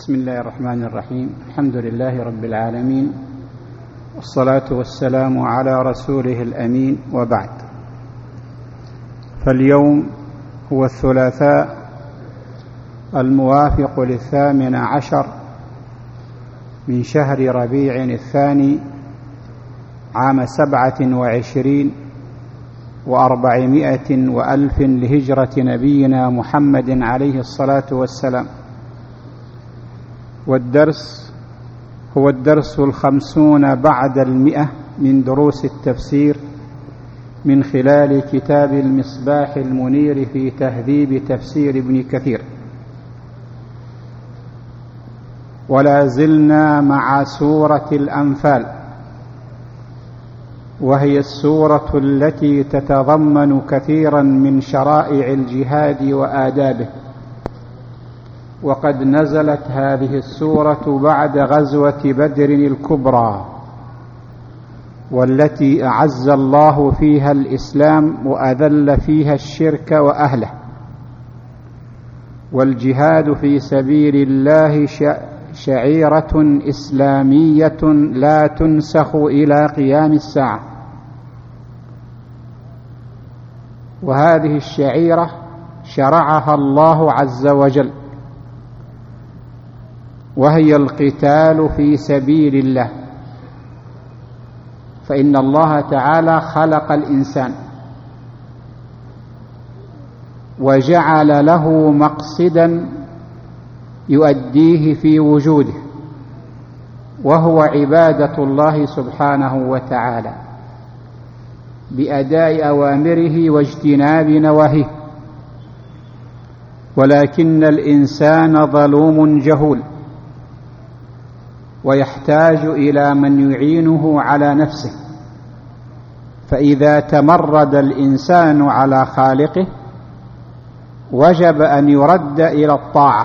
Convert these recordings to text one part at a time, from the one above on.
بسم الله الرحمن الرحيم. الحمد لله رب العالمين، والصلاة والسلام على رسوله الأمين، وبعد. فاليوم هو الثلاثاء الموافق 18 من شهر ربيع الثاني عام 27 و400 وألف لهجرة نبينا محمد عليه الصلاة والسلام، والدرس هو الدرس 50 بعد 100 من دروس التفسير من خلال كتاب المصباح المنير في تهذيب تفسير ابن كثير. ولا زلنا مع سورة الأنفال، وهي السورة التي تتضمن كثيرا من شرائع الجهاد وآدابه، وقد نزلت هذه السورة بعد غزوة بدر الكبرى، والتي أعز الله فيها الإسلام وأذل فيها الشرك وأهله. والجهاد في سبيل الله شعيرة إسلامية لا تنسخ إلى قيام الساعة، وهذه الشعيرة شرعها الله عز وجل، وهي القتال في سبيل الله. فإن الله تعالى خلق الإنسان وجعل له مقصدا يؤديه في وجوده، وهو عبادة الله سبحانه وتعالى بأداء أوامره واجتناب نواهيه. ولكن الإنسان ظلوم جهول، ويحتاج إلى من يعينه على نفسه. فإذا تمرد الإنسان على خالقه وجب أن يرد إلى الطاعة،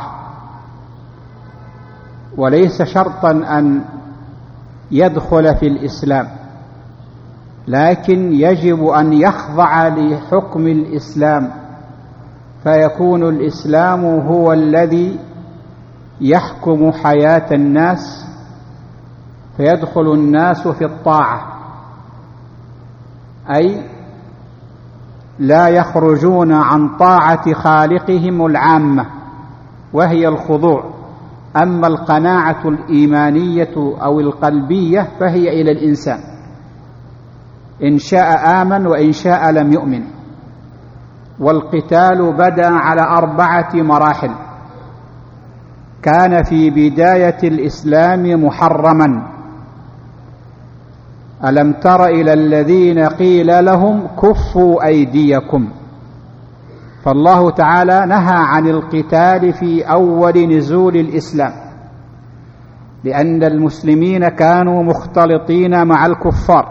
وليس شرطا أن يدخل في الإسلام، لكن يجب أن يخضع لحكم الإسلام، فيكون الإسلام هو الذي يحكم حياة الناس، فيدخل الناس في الطاعة، أي لا يخرجون عن طاعة خالقهم العامة وهي الخضوع. أما القناعة الإيمانية أو القلبية فهي إلى الإنسان، إن شاء آمن وإن شاء لم يؤمن. والقتال بدأ على 4 مراحل. كان في بداية الإسلام محرما. ألم تر إلى الذين قيل لهم كفوا أيديكم؟ فالله تعالى نهى عن القتال في أول نزول الإسلام، لأن المسلمين كانوا مختلطين مع الكفار،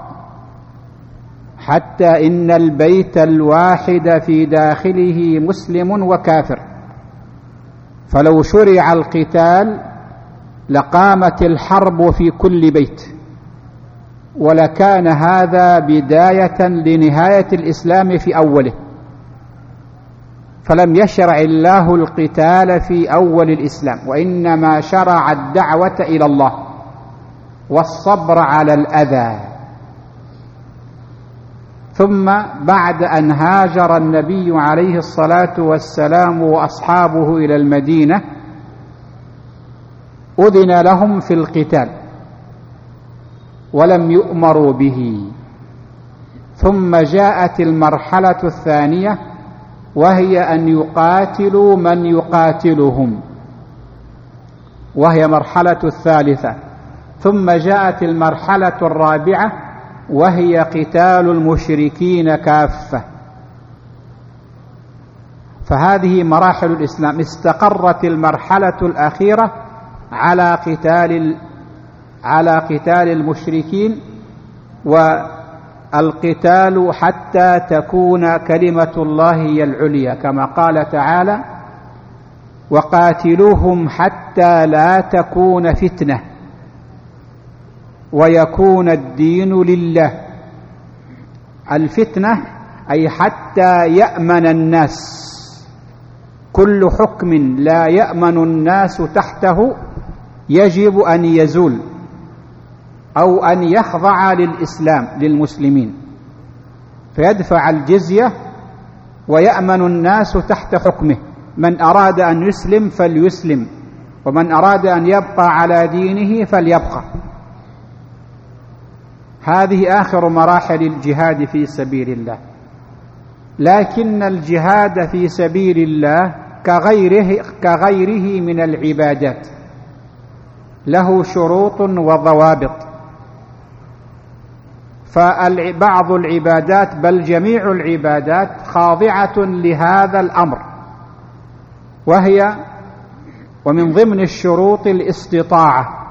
حتى إن البيت الواحد في داخله مسلم وكافر. فلو شرع القتال لقامت الحرب في كل بيت، ولكان هذا بداية لنهاية الإسلام في أوله. فلم يشرع الله القتال في أول الإسلام، وإنما شرع الدعوة إلى الله والصبر على الأذى. ثم بعد أن هاجر النبي عليه الصلاة والسلام وأصحابه إلى المدينة أذن لهم في القتال ولم يؤمروا به. ثم جاءت المرحلة الثانية، وهي أن يقاتلوا من يقاتلهم، وهي مرحلة الثالثة. ثم جاءت المرحلة الرابعة، وهي قتال المشركين كافة. فهذه مراحل الإسلام. استقرت المرحلة الأخيرة على قتال المشركين، والقتال حتى تكون كلمة الله هي العليا، كما قال تعالى: وقاتلوهم حتى لا تكون فتنة ويكون الدين لله. الفتنة أي حتى يأمن الناس كل حكم لا يأمن الناس تحته يجب أن يزول أو أن يخضع للإسلام للمسلمين، فيدفع الجزية ويأمن الناس تحت حكمه. من أراد أن يسلم فليسلم، ومن أراد أن يبقى على دينه فليبقى. هذه آخر مراحل الجهاد في سبيل الله. لكن الجهاد في سبيل الله كغيره من العبادات له شروط وضوابط. فبعض العبادات بل جميع العبادات خاضعة لهذا الأمر، ومن ضمن الشروط الاستطاعة.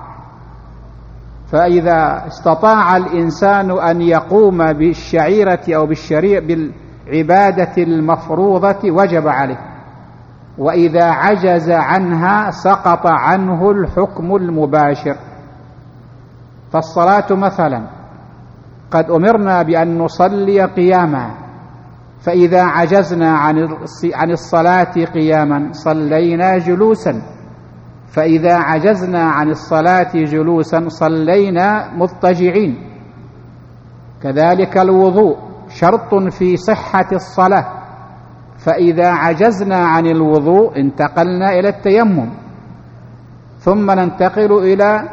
فإذا استطاع الإنسان أن يقوم بالشعيرة أو بالعبادة المفروضة وجب عليه، وإذا عجز عنها سقط عنه الحكم المباشر. فالصلاة مثلا قد أمرنا بأن نصلي قياما، فإذا عجزنا عن الصلاة قياما صلينا جلوسا، فإذا عجزنا عن الصلاة جلوسا صلينا مضطجعين. كذلك الوضوء شرط في صحة الصلاة، فإذا عجزنا عن الوضوء انتقلنا إلى التيمم. ثم ننتقل إلى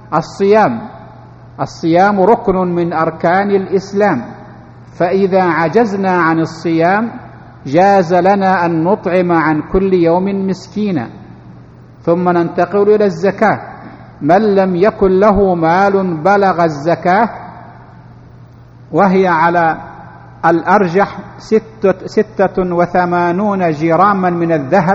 الصيام ركن من أركان الإسلام، فإذا عجزنا عن الصيام جاز لنا أن نطعم عن كل يوم مسكينا. ثم ننتقل إلى الزكاة. من لم يكن له مال بلغ الزكاة، وهي على الأرجح 86 جراما من الذهب،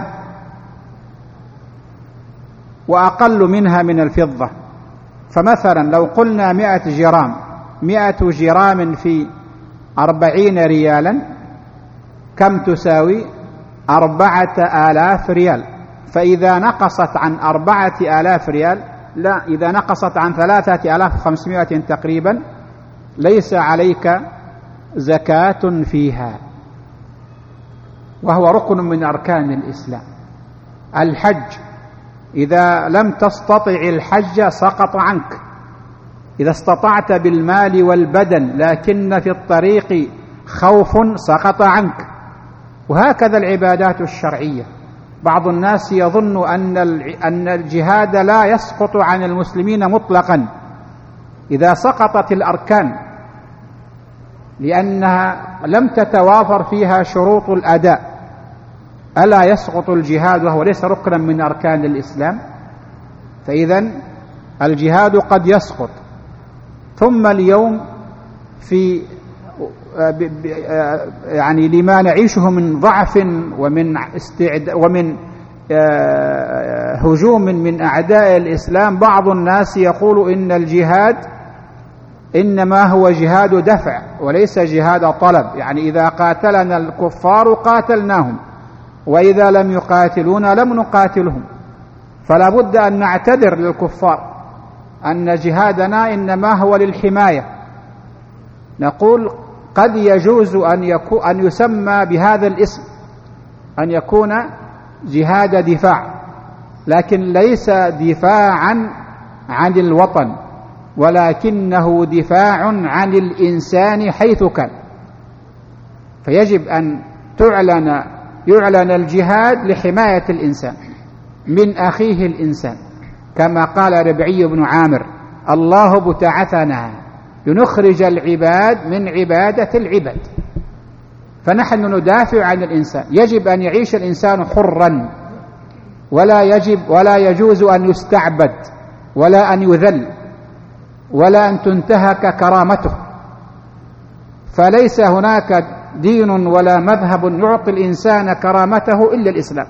وأقل منها من الفضة. فمثلا لو قلنا 100 جرام في 40 ريالا كم تساوي؟ 4000 ريال. فإذا نقصت عن 4000 ريال، لا، إذا نقصت عن 3500 تقريبا ليس عليك زكاة فيها، وهو ركن من أركان الإسلام. الحج إذا لم تستطع الحج سقط عنك. إذا استطعت بالمال والبدن لكن في الطريق خوف سقط عنك. وهكذا العبادات الشرعية. بعض الناس يظن أن الجهاد لا يسقط عن المسلمين مطلقا إذا سقطت الأركان، لأنها لم تتوافر فيها شروط الأداء. ألا يسقط الجهاد وهو ليس ركنا من أركان الإسلام؟ فإذن الجهاد قد يسقط. ثم اليوم في يعني لما نعيشه من ضعف ومن هجوم من أعداء الإسلام، بعض الناس يقول إن الجهاد إنما هو جهاد دفع وليس جهاد طلب، يعني إذا قاتلنا الكفار قاتلناهم، وإذا لم يقاتلونا لم نقاتلهم. فلا بد أن نعتذر للكفار أن جهادنا إنما هو للحماية. نقول قد يجوز أن يسمى بهذا الاسم، أن يكون جهاد دفاع، لكن ليس دفاعا عن الوطن، ولكنه دفاع عن الإنسان حيث كان. فيجب أن يعلن الجهاد لحماية الإنسان من أخيه الإنسان، كما قال ربعي بن عامر: الله ابتعثنا لنخرج العباد من عبادة العباد. فنحن ندافع عن الإنسان. يجب أن يعيش الإنسان حرا، ولا يجوز أن يستعبد ولا أن يذل ولا أن تنتهك كرامته. فليس هناك دين ولا مذهب يعطي الإنسان كرامته إلا الإسلام.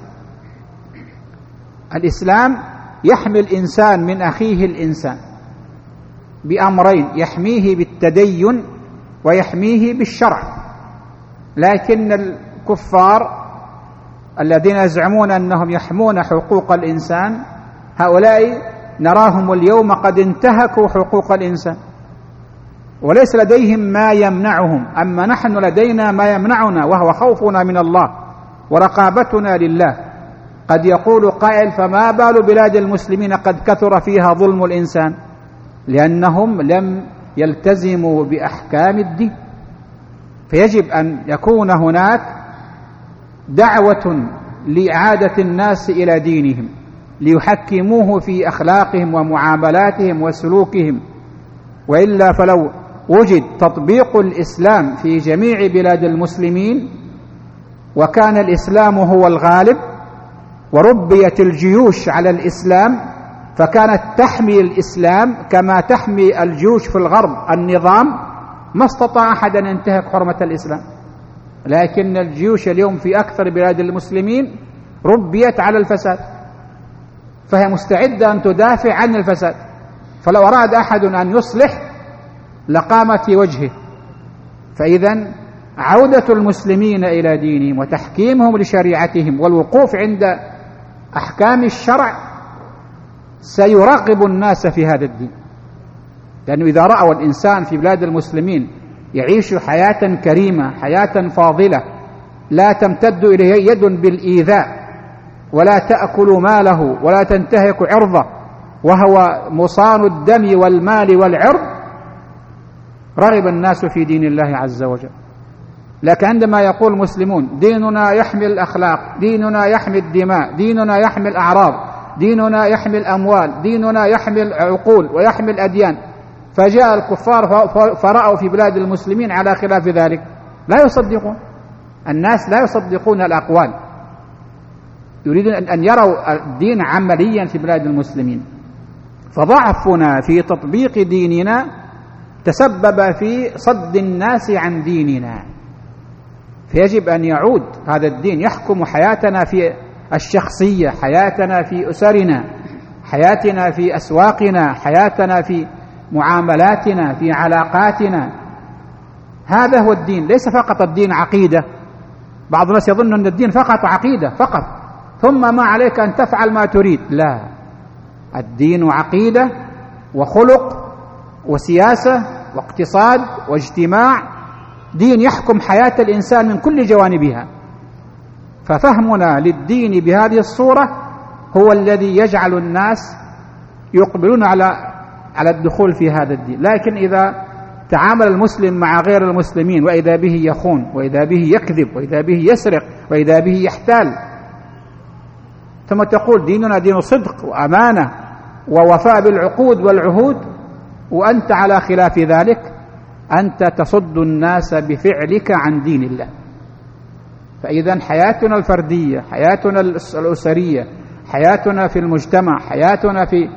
الإسلام يحمي الإنسان من أخيه الإنسان بأمرين: يحميه بالتدين ويحميه بالشرع. لكن الكفار الذين يزعمون أنهم يحمون حقوق الإنسان، هؤلاء نراهم اليوم قد انتهكوا حقوق الإنسان وليس لديهم ما يمنعهم. أما نحن لدينا ما يمنعنا، وهو خوفنا من الله ورقابتنا لله قد يقول قائل: فما بال بلاد المسلمين قد كثر فيها ظلم الإنسان؟ لأنهم لم يلتزموا بأحكام الدين. فيجب أن يكون هناك دعوة لإعادة الناس إلى دينهم ليحكموه في أخلاقهم ومعاملاتهم وسلوكهم، وإلا فلو وجد تطبيق الإسلام في جميع بلاد المسلمين وكان الإسلام هو الغالب وربيت الجيوش على الإسلام فكانت تحمي الإسلام كما تحمي الجيوش في الغرب النظام، ما استطاع أحد أن ينتهك حرمة الإسلام. لكن الجيوش اليوم في أكثر بلاد المسلمين ربيت على الفساد، فهي مستعدة أن تدافع عن الفساد، فلو أراد أحد أن يصلح لقامت في وجهه. فإذا عودة المسلمين إلى دينهم وتحكيمهم لشريعتهم والوقوف عند أحكام الشرع سيرغب الناس في هذا الدين، لأنه إذا رأوا الإنسان في بلاد المسلمين يعيش حياة كريمة، حياة فاضلة، لا تمتد إليه يد بالإيذاء ولا تأكل ماله ولا تنتهك عرضه وهو مصان الدم والمال والعرض، رغب الناس في دين الله عز وجل. لكن عندما يقول المسلمون: ديننا يحمي الأخلاق، ديننا يحمي الدماء، ديننا يحمي الأعراض، ديننا يحمي الأموال، ديننا يحمي العقول ويحمي الأديان، فجاء الكفار فرأوا في بلاد المسلمين على خلاف ذلك، لا يصدقون. الناس لا يصدقون الأقوال، يريدون أن يروا الدين عمليا في بلاد المسلمين. فضعفنا في تطبيق ديننا تسبب في صد الناس عن ديننا، فيجب أن يعود هذا الدين يحكم حياتنا في الشخصية، حياتنا في أسرنا، حياتنا في أسواقنا، حياتنا في معاملاتنا، في علاقاتنا. هذا هو الدين، ليس فقط الدين عقيدة. بعض الناس يظن أن الدين فقط عقيدة فقط، ثم ما عليك أن تفعل ما تريد. لا، الدين عقيدة وخلق وسياسة واقتصاد واجتماع، دين يحكم حياة الإنسان من كل جوانبها. ففهمنا للدين بهذه الصورة هو الذي يجعل الناس يقبلون على الدخول في هذا الدين. لكن إذا تعامل المسلم مع غير المسلمين وإذا به يخون وإذا به يكذب وإذا به يسرق وإذا به يحتال، ثم تقول ديننا دين صدق وأمانة ووفاء بالعقود والعهود، وأنت على خلاف ذلك، أنت تصد الناس بفعلك عن دين الله. فإذا حياتنا الفردية، حياتنا الأسرية، حياتنا في المجتمع، حياتنا في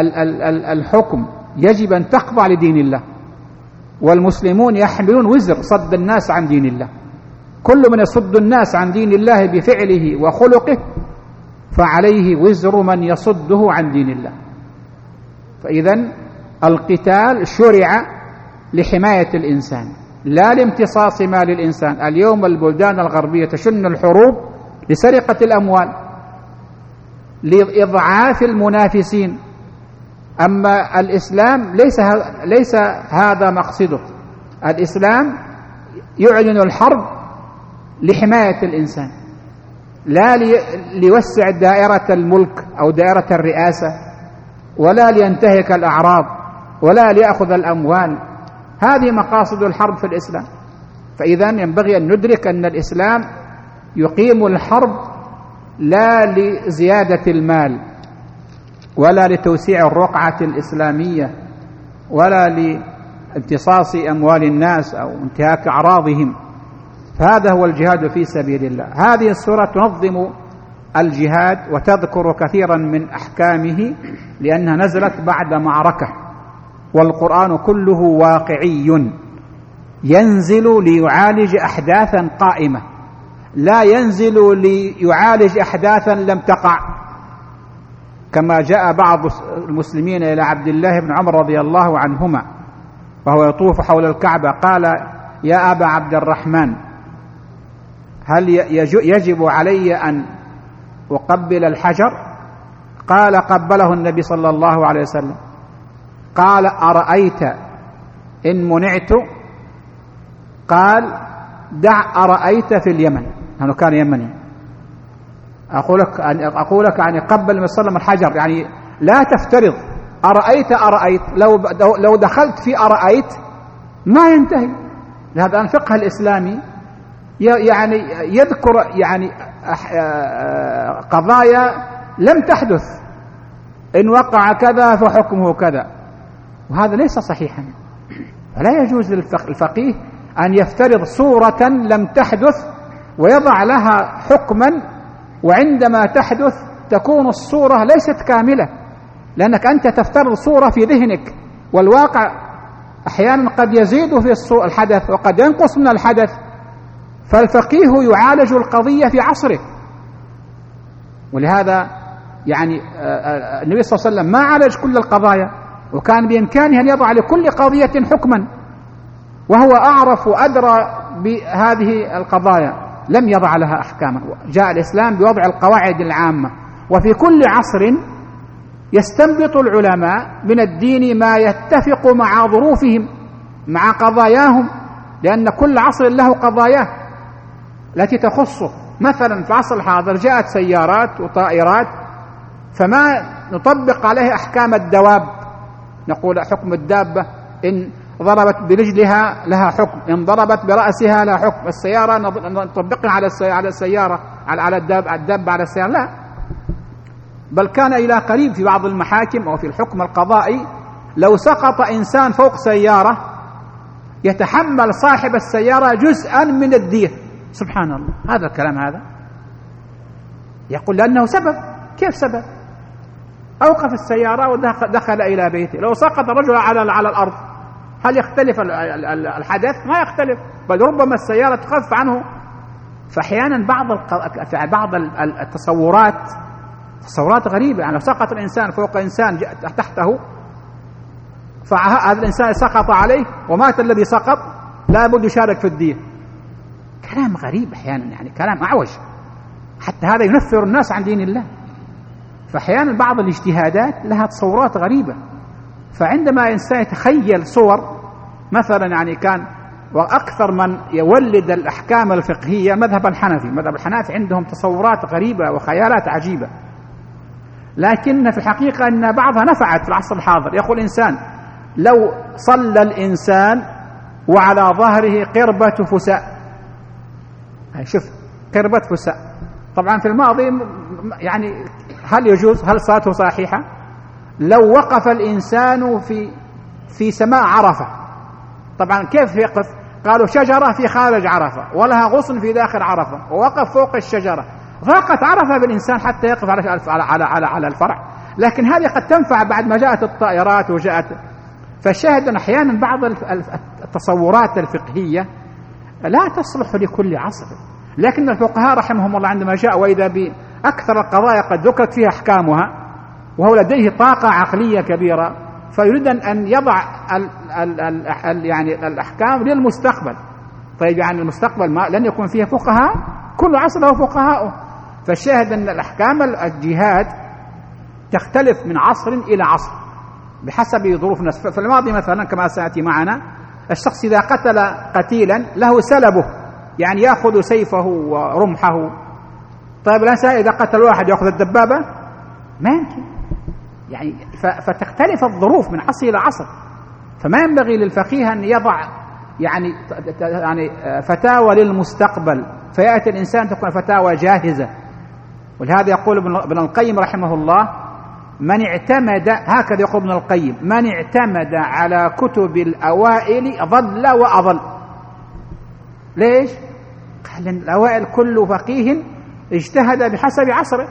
الحكم يجب أن تخضع لدين الله. والمسلمون يحملون وزر صد الناس عن دين الله. كل من يصد الناس عن دين الله بفعله وخلقه فعليه وزر من يصده عن دين الله. فإذا القتال شرع لحماية الإنسان لا لامتصاص مال الإنسان. اليوم البلدان الغربية تشن الحروب لسرقة الأموال، لإضعاف المنافسين. أما الإسلام ليس هذا مقصده. الإسلام يعلن الحرب لحماية الإنسان، لا ليوسع دائرة الملك أو دائرة الرئاسة، ولا لينتهك الأعراض، ولا ليأخذ الأموال. هذه مقاصد الحرب في الإسلام. فإذا ينبغي أن ندرك أن الإسلام يقيم الحرب لا لزيادة المال ولا لتوسيع الرقعة الإسلامية ولا لامتصاص أموال الناس أو انتهاك أعراضهم. فهذا هو الجهاد في سبيل الله. هذه السورة تنظم الجهاد وتذكر كثيرا من أحكامه لأنها نزلت بعد معركة، والقرآن كله واقعي، ينزل ليعالج أحداثا قائمة، لا ينزل ليعالج أحداثا لم تقع. كما جاء بعض المسلمين إلى عبد الله بن عمر رضي الله عنهما وهو يطوف حول الكعبة، قال: يا أبا عبد الرحمن، هل يجب علي أن أقبل الحجر؟ قال: قبله النبي صلى الله عليه وسلم. قال: أرأيت إن منعت؟ قال: دع أرأيت في اليمن، لأنه كان يمني. أقول لك يعني قبل ما يسلم الحجر، يعني لا تفترض أرأيت لو دخلت في أرأيت ما ينتهي. لهذا الفقه الإسلامي يعني يذكر يعني قضايا لم تحدث، إن وقع كذا فحكمه كذا، وهذا ليس صحيحا. فلا يجوز للفقيه أن يفترض صورة لم تحدث ويضع لها حكما، وعندما تحدث تكون الصورة ليست كاملة، لأنك أنت تفترض صورة في ذهنك، والواقع أحيانا قد يزيد في الحدث وقد ينقص من الحدث. فالفقيه يعالج القضية في عصره، ولهذا يعني النبي صلى الله عليه وسلم ما عالج كل القضايا، وكان بإمكانه أن يضع لكل قضية حكما، وهو أعرف وأدرى بهذه القضايا، لم يضع لها أحكاما. جاء الإسلام بوضع القواعد العامة، وفي كل عصر يستنبط العلماء من الدين ما يتفق مع ظروفهم مع قضاياهم، لأن كل عصر له قضاياه التي تخصه. مثلا في العصر الحاضر جاءت سيارات وطائرات، فما نطبق عليه أحكام الدواب، نقول حكم الدابة إن ضربت برجلها لها حكم، إن ضربت برأسها لها حكم. السيارة نطبقها على السيارة، على الدابة على السيارة، لا. بل كان إلى قريب في بعض المحاكم أو في الحكم القضائي لو سقط إنسان فوق سيارة يتحمل صاحب السيارة جزءا من الدية. سبحان الله، هذا الكلام هذا يقول لأنه سبب. كيف سبب؟ أوقف السيارة ودخل إلى بيته، لو سقط الرجل على الأرض هل يختلف الحدث؟ ما يختلف، بل ربما السيارة تخف عنه. فأحيانا بعض تصورات غريبة، يعني لو سقط الإنسان فوق إنسان تحته فهذا الإنسان سقط عليه ومات الذي سقط، لا بد يشارك في الدية. كلام غريب أحيانا، يعني كلام أعوج، حتى هذا ينفر الناس عن دين الله. فأحيانا بعض الاجتهادات لها تصورات غريبة. فعندما إنسان يتخيل صور، مثلا يعني كان وأكثر من يولد الأحكام الفقهية مذهب الحنفي عندهم تصورات غريبة وخيالات عجيبة، لكن في الحقيقة أن بعضها نفعت في العصر الحاضر. يقول إنسان لو صلى الإنسان وعلى ظهره قربة فساء، شوف قربة فساء، طبعا في الماضي يعني هل يجوز؟ هل صلاته صحيحة؟ لو وقف الإنسان في سماء عرفة، طبعا كيف يقف؟ قالوا شجرة في خارج عرفة ولها غصن في داخل عرفة، ووقف فوق الشجرة، ضاقت عرفة بالإنسان حتى يقف على الفرع. لكن هذه قد تنفع بعد ما جاءت الطائرات وجاءت. فالشاهد أن أحيانا بعض التصورات الفقهية لا تصلح لكل عصر، لكن الفقهاء رحمهم الله عندما جاء وإذا بأكثر القضايا قد ذكرت فيها أحكامها، وهو لديه طاقة عقلية كبيرة، فيريد أن يضع يعني الأحكام للمستقبل. طيب يعني المستقبل لن يكون فيها فقهاء؟ كل عصر له فقهاءه. فالشاهد أن الأحكام الجهاد تختلف من عصر إلى عصر بحسب ظروف الناس. في الماضي مثلا كما سيأتي معنا، الشخص إذا قتل قتيلا له سلبه، يعني يأخذ سيفه ورمحه. طيب الإنسان إذا قتل واحد يأخذ الدبابة؟ ما يمكن. يعني فتختلف الظروف من عصر إلى عصر. فما ينبغي للفقيه أن يضع يعني فتاوى للمستقبل، فيأتي الإنسان تكون فتاوى جاهزة. ولهذا يقول ابن القيم رحمه الله: من اعتمد، هكذا يقول ابن القيم، من اعتمد على كتب الأوائل ضل وأضل. ليش؟ قال إن الأوائل كل فقيه اجتهد بحسب عصره،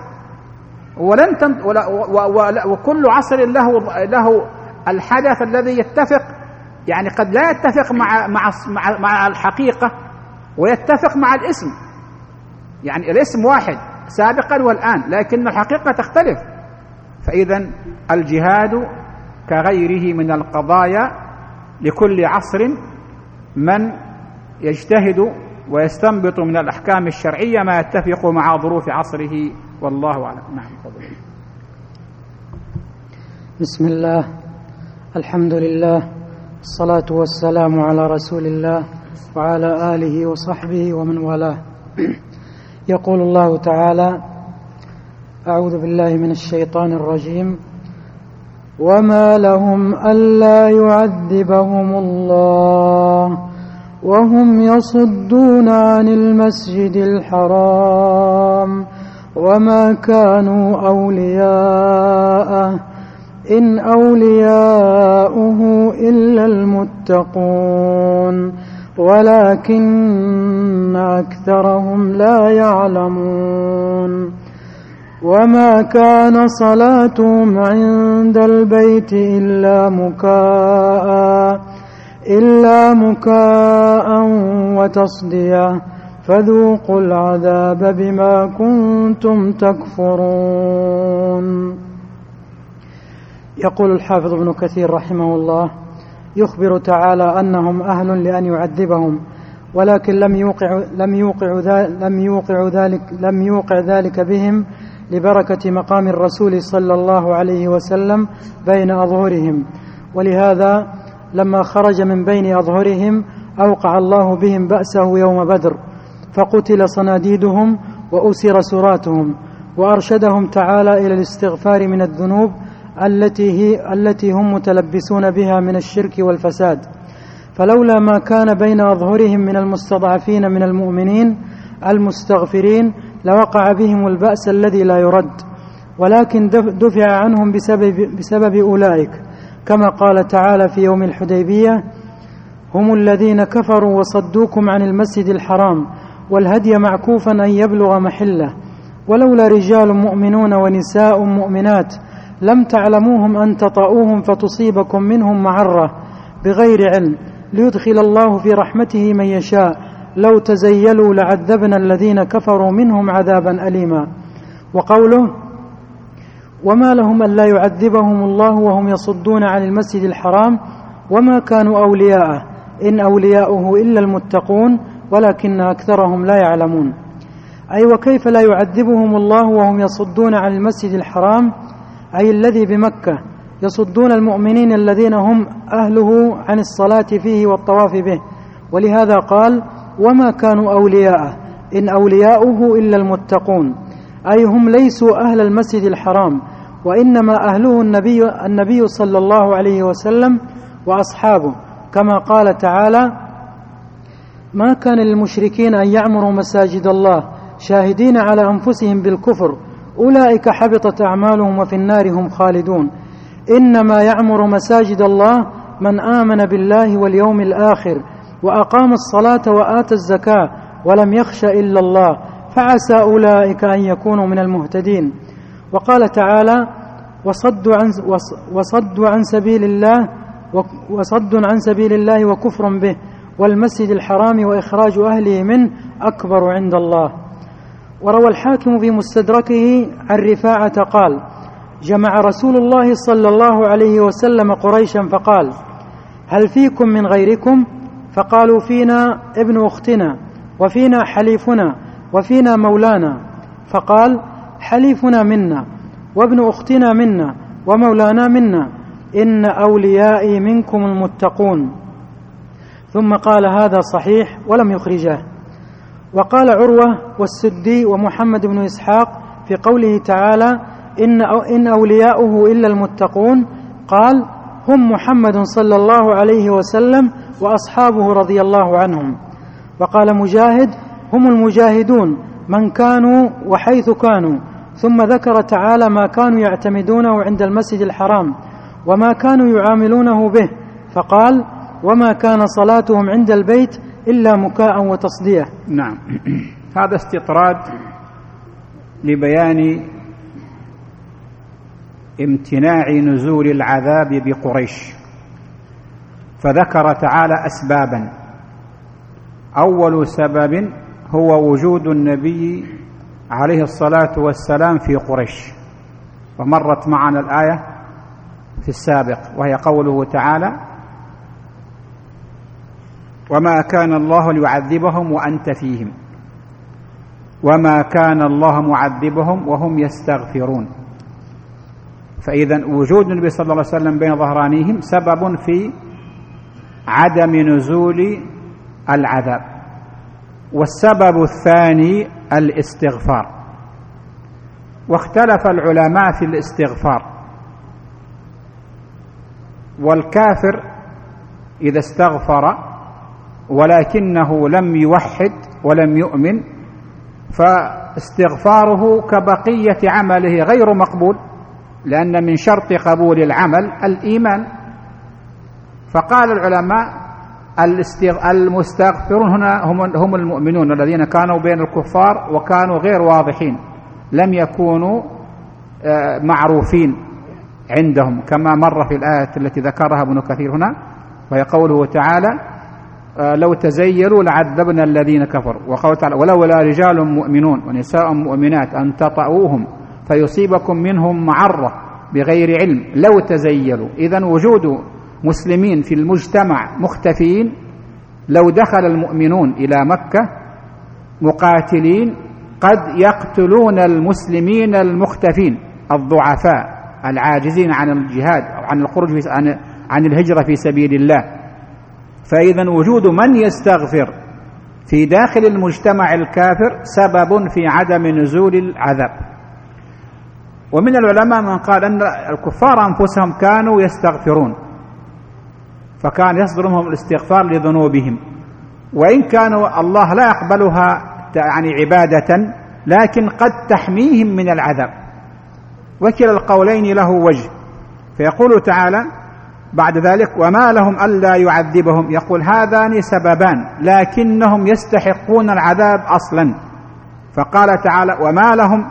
وكل عصر له الحدث الذي يتفق، يعني قد لا يتفق مع الحقيقة ويتفق مع الاسم. يعني الاسم واحد سابقا والآن، لكن الحقيقة تختلف. فإذا الجهاد كغيره من القضايا لكل عصر من يجتهد ويستنبط من الأحكام الشرعية ما يتفق مع ظروف عصره، والله أعلم. نعم. بسم الله، الحمد لله، الصلاة والسلام على رسول الله وعلى آله وصحبه ومن والاه. يقول الله تعالى: أعوذ بالله من الشيطان الرجيم. وما لهم ألا يعذبهم الله وهم يصدون عن المسجد الحرام وما كانوا أولياءه إن أولياؤه إلا المتقون ولكن أكثرهم لا يعلمون. وما كان صلاتهم عند البيت إلا مكاء وتصدية فذوقوا العذاب بما كنتم تكفرون. يقول الحافظ ابن كثير رحمه الله: يخبر تعالى أنهم أهل لأن يعذبهم، ولكن لم يوقع ذلك بهم لبركة مقام الرسول صلى الله عليه وسلم بين أظهرهم، ولهذا لما خرج من بين أظهرهم أوقع الله بهم بأسه يوم بدر، فقتل صناديدهم وأسر سراتهم، وأرشدهم تعالى إلى الاستغفار من الذنوب التي هم متلبسون بها من الشرك والفساد. فلولا ما كان بين أظهرهم من المستضعفين من المؤمنين المستغفرين لوقع بهم البأس الذي لا يرد، ولكن دفع عنهم بسبب أولئك، كما قال تعالى في يوم الحديبية: هم الذين كفروا وصدوكم عن المسجد الحرام والهدي معكوفا أن يبلغ محله ولولا رجال مؤمنون ونساء مؤمنات لم تعلموهم أن تطؤوهم فتصيبكم منهم معرة بغير علم ليدخل الله في رحمته من يشاء لو تزيلوا لعذبنا الذين كفروا منهم عذابا أليما. وقوله: وما لهم ألا يعذبهم الله وهم يصدون عن المسجد الحرام وما كانوا أولياءه إن أولياؤه إلا المتقون ولكن أكثرهم لا يعلمون. أي وكيف لا يعذبهم الله وهم يصدون عن المسجد الحرام، أي الذي بمكة، يصدون المؤمنين الذين هم أهله عن الصلاة فيه والطواف به، ولهذا قال: وما كانوا أولياءه إن أولياؤه إلا المتقون، أي هم ليسوا أهل المسجد الحرام، وإنما أهله النبي صلى الله عليه وسلم وأصحابه، كما قال تعالى: ما كان للمشركين أن يعمروا مساجد الله شاهدين على أنفسهم بالكفر أولئك حبطت أعمالهم وفي النار هم خالدون. إنما يعمر مساجد الله من آمن بالله واليوم الآخر وأقام الصلاة وآتى الزكاة ولم يخش إلا الله فعسى أولئك أن يكونوا من المهتدين. وقال تعالى: وصدوا عن سبيل الله وكفر به والمسجد الحرام وإخراج أهله منه أكبر عند الله. وروى الحاكم في مستدركه عن رفاعة قال: جمع رسول الله صلى الله عليه وسلم قريشا فقال: هل فيكم من غيركم؟ فقالوا: فينا ابن أختنا وفينا حليفنا وفينا مولانا. فقال: حليفنا منا وابن أختنا منا ومولانا منا، إن أوليائي منكم المتقون. ثم قال: هذا صحيح، ولم يخرجه. وقال عروة والسدي ومحمد بن إسحاق في قوله تعالى: إن أولياؤه إلا المتقون، قال: هم محمد صلى الله عليه وسلم وأصحابه رضي الله عنهم. وقال مجاهد: هم المجاهدون من كانوا وحيث كانوا. ثم ذكر تعالى ما كانوا يعتمدونه عند المسجد الحرام وما كانوا يعاملونه به، فقال: وما كان صلاتهم عند البيت إلا مكاء وتصدية. نعم، هذا استطراد لبيان امتناع نزول العذاب بقريش، فذكر تعالى أسبابا. أول سبب هو وجود النبي عليه الصلاة والسلام في قريش، ومرت معنا الآية في السابق، وهي قوله تعالى: وما كان الله ليعذبهم وأنت فيهم وما كان الله معذبهم وهم يستغفرون. فإذا وجود النبي صلى الله عليه وسلم بين ظهرانيهم سبب في عدم نزول العذاب. والسبب الثاني الاستغفار، واختلف العلماء في الاستغفار. والكافر إذا استغفر ولكنه لم يوحد ولم يؤمن فاستغفاره كبقية عمله غير مقبول، لأن من شرط قبول العمل الإيمان. فقال العلماء المستغفرون هنا هم المؤمنون الذين كانوا بين الكفار وكانوا غير واضحين، لم يكونوا معروفين عندهم، كما مر في الآية التي ذكرها ابن كثير هنا، وهي قوله تعالى لو تزيلوا لعذبنا الذين كفروا، وقوله تعالى ولولا رجال مؤمنون ونساء مؤمنات أن تطؤوهم فيصيبكم منهم معرة بغير علم لو تزيلوا. إذن وجود مسلمين في المجتمع مختفين، لو دخل المؤمنون إلى مكة مقاتلين قد يقتلون المسلمين المختفين الضعفاء العاجزين عن الجهاد أو عن الخروج عن الهجرة في سبيل الله. فإذا وجود من يستغفر في داخل المجتمع الكافر سبب في عدم نزول العذاب. ومن العلماء من قال أن الكفار أنفسهم كانوا يستغفرون، فكان يصدر منهم الاستغفار لذنوبهم، وإن كانوا الله لا يقبلها يعني عبادة، لكن قد تحميهم من العذاب. وكلا القولين له وجه. فيقول تعالى بعد ذلك وما لهم ألا يعذبهم، يقول هذان سببان لكنهم يستحقون العذاب أصلا. فقال تعالى وما لهم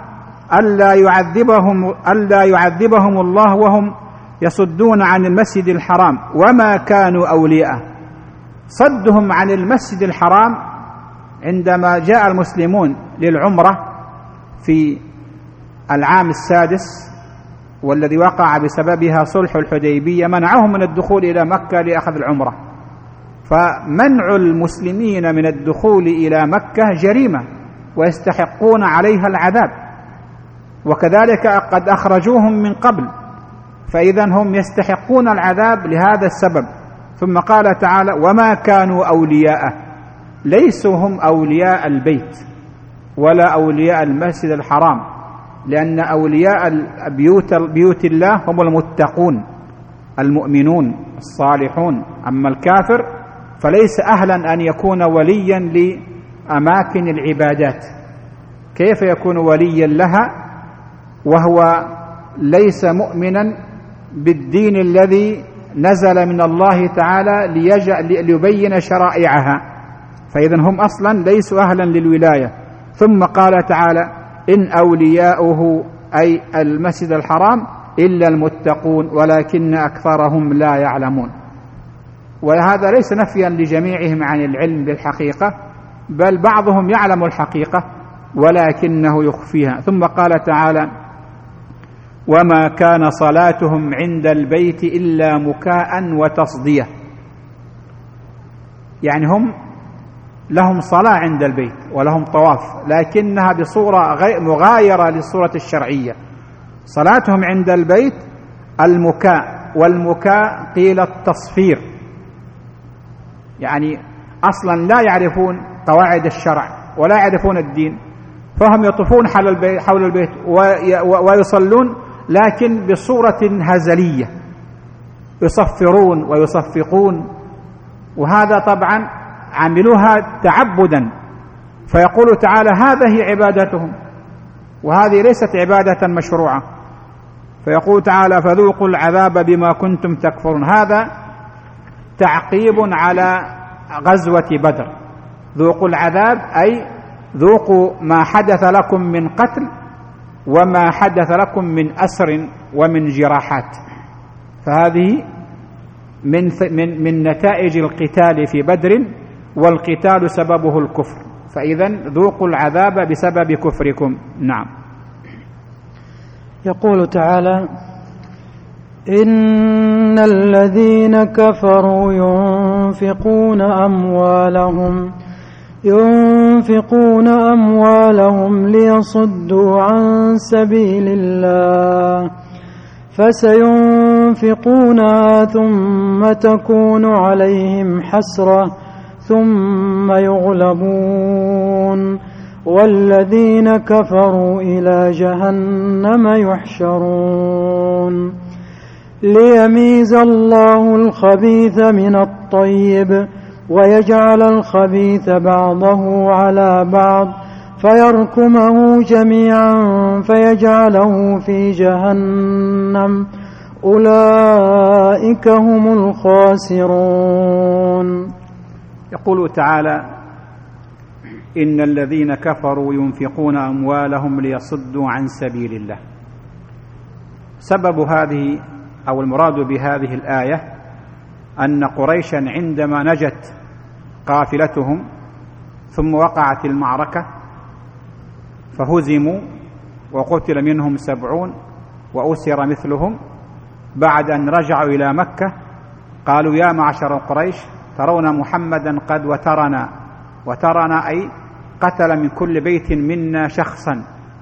ألا يعذبهم الله وهم يصدون عن المسجد الحرام وما كانوا أولياءه. صدهم عن المسجد الحرام عندما جاء المسلمون للعمرة في العام السادس، والذي وقع بسببها صلح الحديبية، منعهم من الدخول إلى مكة لأخذ العمرة. فمنع المسلمين من الدخول إلى مكة جريمة ويستحقون عليها العذاب، وكذلك قد أخرجوهم من قبل، فإذا هم يستحقون العذاب لهذا السبب. ثم قال تعالى وما كانوا أولياءه، ليسوا هم أولياء البيت ولا أولياء المسجد الحرام، لأن أولياء بيوت الله هم المتقون المؤمنون الصالحون. أما الكافر فليس أهلا أن يكون وليا لأماكن العبادات. كيف يكون وليا لها وهو ليس مؤمنا بالدين الذي نزل من الله تعالى ليبين شرائعها؟ فإذا هم أصلا ليسوا أهلا للولاية. ثم قال تعالى إن أولياؤه أي المسجد الحرام إلا المتقون ولكن أكثرهم لا يعلمون. وهذا ليس نفيا لجميعهم عن العلم بالحقيقة، بل بعضهم يعلم الحقيقة ولكنه يخفيها. ثم قال تعالى وما كان صلاتهم عند البيت إلا مكاء وتصدية، يعني هم لهم صلاة عند البيت ولهم طواف، لكنها بصورة مغايرة للصورة الشرعية. صلاتهم عند البيت المكاء، والمكاء قيل التصفير، يعني أصلا لا يعرفون قواعد الشرع ولا يعرفون الدين، فهم يطوفون حول البيت ويصلون، لكن بصورة هزلية، يصفرون ويصفقون، وهذا طبعا عملوها تعبدا. فيقول تعالى هذه عبادتهم، وهذه ليست عبادة مشروعة. فيقول تعالى فذوقوا العذاب بما كنتم تكفرون. هذا تعقيب على غزوة بدر. ذوقوا العذاب أي ذوقوا ما حدث لكم من قتل وما حدث لكم من أسر ومن جراحات. فهذه من نتائج القتال في بدر، والقتال سببه الكفر، فإذا ذوقوا العذاب بسبب كفركم. نعم. يقول تعالى إن الذين كفروا ينفقون أموالهم ليصدوا عن سبيل الله فسينفقونها ثم تكون عليهم حسرة ثم يغلبون والذين كفروا إلى جهنم يحشرون ليميز الله الخبيث من الطيب ويجعل الخبيث بعضه على بعض فيركمه جميعا فيجعله في جهنم أولئك هم الخاسرون. يقول تعالى: إن الذين كفروا ينفقون أموالهم ليصدوا عن سبيل الله. سبب هذه أو المراد بهذه الآية أن قريشا عندما نجت قافلتهم ثم وقعت المعركة فهزموا وقتل منهم 70 وأسر مثلهم، بعد أن رجعوا إلى مكة قالوا: يا معشر قريش، ترون محمدا قد وترنا أي قتل من كل بيت منا شخصا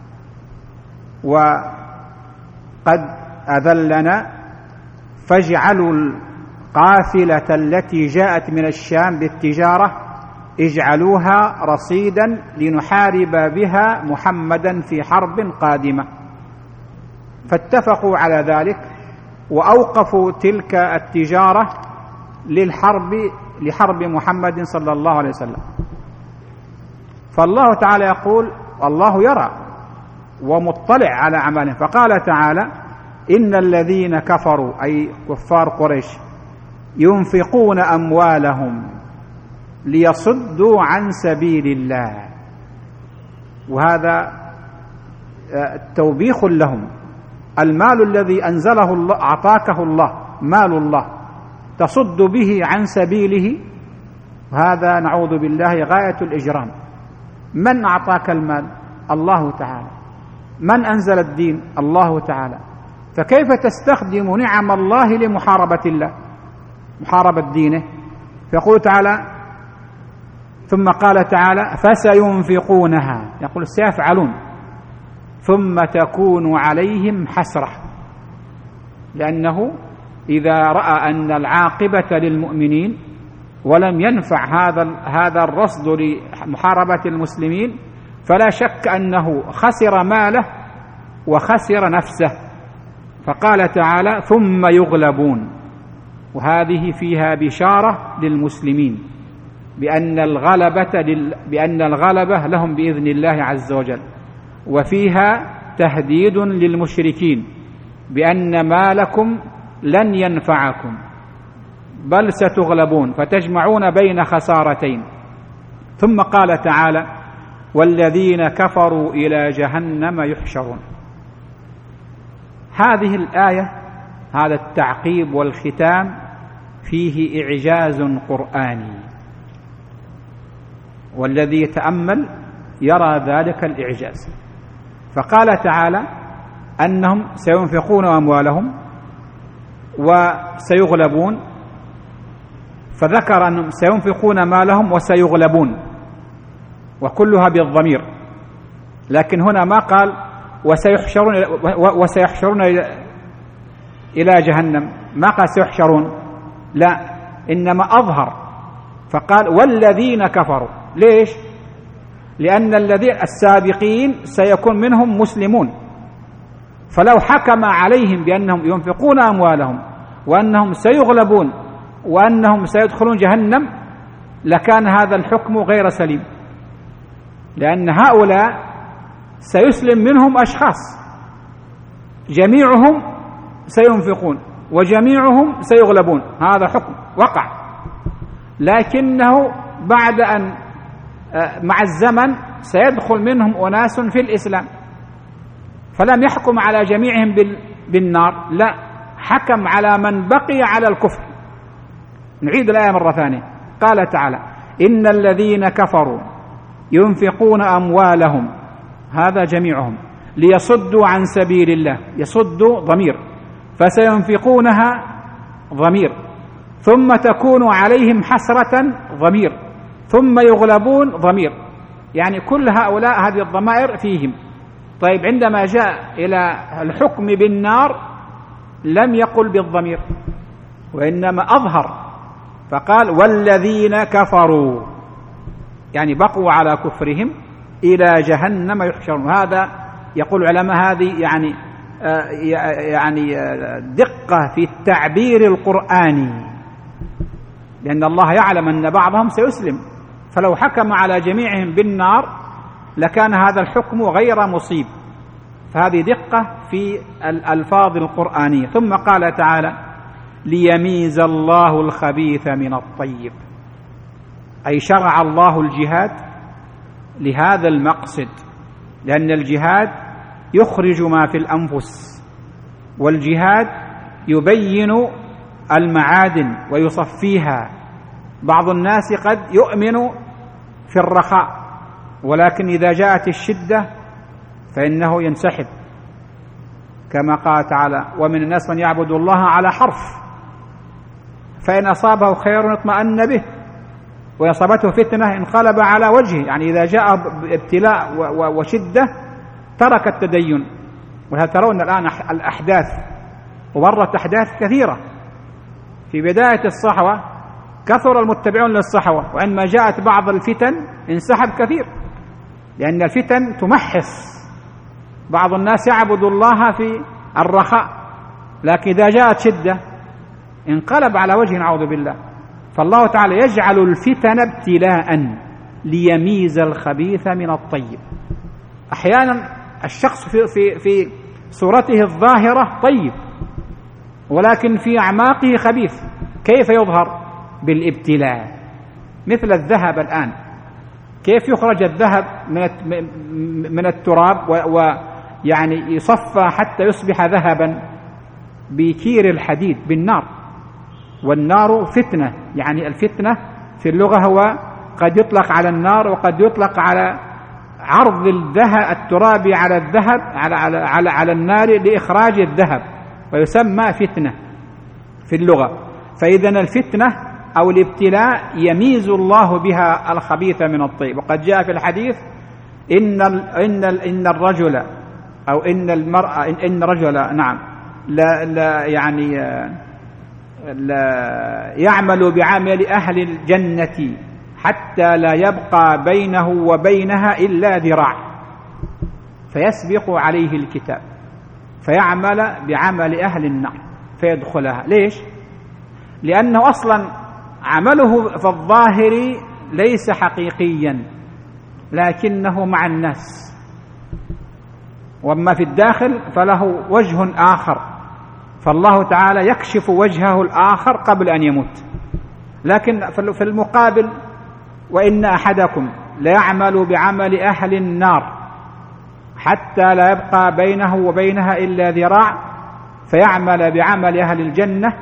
وقد أذلنا، فاجعلوا القافلة التي جاءت من الشام بالتجارة اجعلوها رصيدا لنحارب بها محمدا في حرب قادمة. فاتفقوا على ذلك وأوقفوا تلك التجارة لحرب محمد صلى الله عليه وسلم. فالله تعالى يقول: الله يرى ومطلع على أعمالهم. فقال تعالى: إن الذين كفروا أي كفار قريش ينفقون أموالهم ليصدوا عن سبيل الله. وهذا توبيخ لهم. المال الذي أنزله الله أعطاكه الله، مال الله تصد به عن سبيله، هذا نعوذ بالله غاية الإجرام. من أعطاك المال؟ الله تعالى. من أنزل الدين؟ الله تعالى. فكيف تستخدم نعم الله لمحاربة الله، محاربة دينه؟ فيقول تعالى: ثم قال تعالى: فسينفقونها، يقول سيفعلون، ثم تكون عليهم حسرة، لأنه إذا رأى أن العاقبة للمؤمنين ولم ينفع هذا الرصد لمحاربة المسلمين فلا شك أنه خسر ماله وخسر نفسه. فقال تعالى: ثم يغلبون، وهذه فيها بشارة للمسلمين بأن الغلبة لهم بإذن الله عز وجل، وفيها تهديد للمشركين بأن مالكم لن ينفعكم بل ستغلبون فتجمعون بين خسارتين. ثم قال تعالى: والذين كفروا إلى جهنم يحشرون. هذه الآية، هذا التعقيب والختام فيه إعجاز قرآني، والذي يتأمل يرى ذلك الإعجاز. فقال تعالى أنهم سينفقون أموالهم وسيغلبون، فذكر أنهم سينفقون مالهم وسيغلبون، وكلها بالضمير، لكن هنا ما قال وسيحشرون إلى جهنم، ما قال سيحشرون، لا، إنما أظهر فقال والذين كفروا. ليش؟ لأن الذين السابقين سيكون منهم مسلمون، فلو حكم عليهم بأنهم ينفقون أموالهم وأنهم سيغلبون وأنهم سيدخلون جهنم لكان هذا الحكم غير سليم، لأن هؤلاء سيسلم منهم أشخاص جميعهم سينفقون وجميعهم سيغلبون، هذا حكم وقع، لكنه بعد أن مع الزمن سيدخل منهم أناس في الإسلام، فلم يحكم على جميعهم بالنار، لا، حكم على من بقي على الكفر. نعيد الآية مرة ثانية. قال تعالى: إن الذين كفروا ينفقون أموالهم، هذا جميعهم، ليصدوا عن سبيل الله، يصدوا ضمير، فسينفقونها ضمير، ثم تكون عليهم حسرة ضمير، ثم يغلبون ضمير، يعني كل هؤلاء هذه الضمائر فيهم. طيب عندما جاء إلى الحكم بالنار لم يقل بالضمير وإنما أظهر فقال والذين كفروا، يعني بقوا على كفرهم إلى جهنم يحشرون. هذا يقول العلماء هذه يعني دقة في التعبير القرآني، لأن الله يعلم أن بعضهم سيسلم، فلو حكم على جميعهم بالنار لكان هذا الحكم غير مصيب. فهذه دقة في الألفاظ القرآنية. ثم قال تعالى: ليميز الله الخبيث من الطيب، أي شرع الله الجهاد لهذا المقصد، لأن الجهاد يخرج ما في الأنفس، والجهاد يبين المعادن ويصفيها. بعض الناس قد يؤمن في الرخاء، ولكن إذا جاءت الشدة فإنه ينسحب، كما قال تعالى: ومن الناس من يعبد الله على حرف، فإن أصابه خير اطمأن به وإن أصابته فتنة انقلب على وجهه. يعني إذا جاء ابتلاء وشدة ترك التدين. وهل ترون الآن الأحداث، ومرت أحداث كثيرة في بداية الصحوة، كثر المتبعون للصحوة، وعندما جاءت بعض الفتن انسحب كثير، لأن الفتن تمحص. بعض الناس يعبد الله في الرخاء، لكن إذا جاءت شدة انقلب على وجه، نعوذ بالله. فالله تعالى يجعل الفتن ابتلاء ليميز الخبيث من الطيب. أحيانا الشخص في صورته الظاهرة طيب، ولكن في أعماقه خبيث. كيف يظهر؟ بالابتلاء. مثل الذهب الآن، كيف يخرج الذهب من التراب ويعني يصفى حتى يصبح ذهبا؟ بكير الحديد بالنار. والنار فتنة، يعني الفتنة في اللغة هو قد يطلق على النار وقد يطلق على عرض التراب على الذهب على النار لإخراج الذهب، ويسمى فتنة في اللغة. فإذا الفتنة أو الابتلاء يميز الله بها الخبيث من الطيب. وقد جاء في الحديث: إن الرجل أو إن المرأة إن رجل نعم لا يعني لا يعمل بعمل أهل الجنة حتى لا يبقى بينه وبينها إلا ذراع، فيسبق عليه الكتاب فيعمل بعمل أهل النار فيدخلها. ليش؟ لأنه أصلا عمله في الظاهر ليس حقيقيا، لكنه مع الناس، وأما في الداخل فله وجه آخر، فالله تعالى يكشف وجهه الآخر قبل أن يموت. لكن في المقابل: وإن أحدكم ليعمل بعمل أهل النار حتى لا يبقى بينه وبينها إلا ذراع فيعمل بعمل أهل الجنة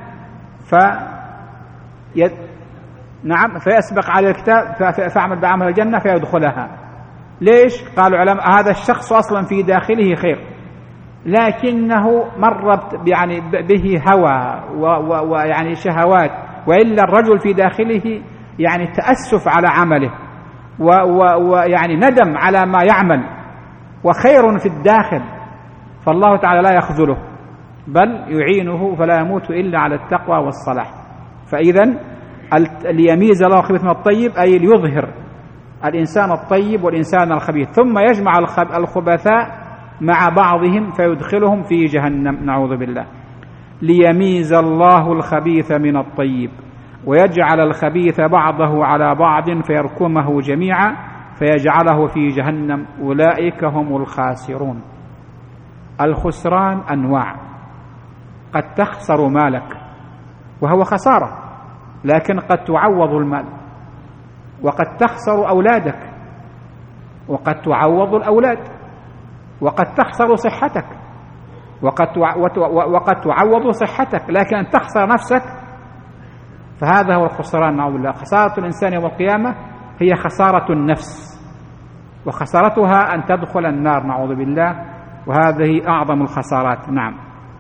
فيسبق على الكتاب فيعمل بعمل الجنة فيدخلها. ليش؟ قالوا علماء: هذا الشخص أصلا في داخله خير، لكنه مر يعني به هوى ويعني شهوات، وإلا الرجل في داخله يعني تأسف على عمله ويعني ندم على ما يعمل، وخير في الداخل، فالله تعالى لا يخذله بل يعينه فلا يموت إلا على التقوى والصلاح. فإذا ليميز الله الخبيث من الطيب، أي ليظهر الإنسان الطيب والإنسان الخبيث، ثم يجمع الخبثاء مع بعضهم فيدخلهم في جهنم، نعوذ بالله. ليميز الله الخبيث من الطيب ويجعل الخبيث بعضه على بعض فيركمه جميعا فيجعله في جهنم، أولئك هم الخاسرون. الخسران أنواع، قد تخسر مالك وهو خسارة، لكن قد تعوض المال، وقد تخسر أولادك وقد تعوض الأولاد، وقد تخسر صحتك وقد تعوض صحتك، لكن أن تخسر نفسك فهذا هو الخسران، نعوذ بالله. خسارة الإنسان يوم القيامة هي خسارة النفس، وخسارتها أن تدخل النار، نعوذ بالله، وهذه أعظم الخسارات. نعم.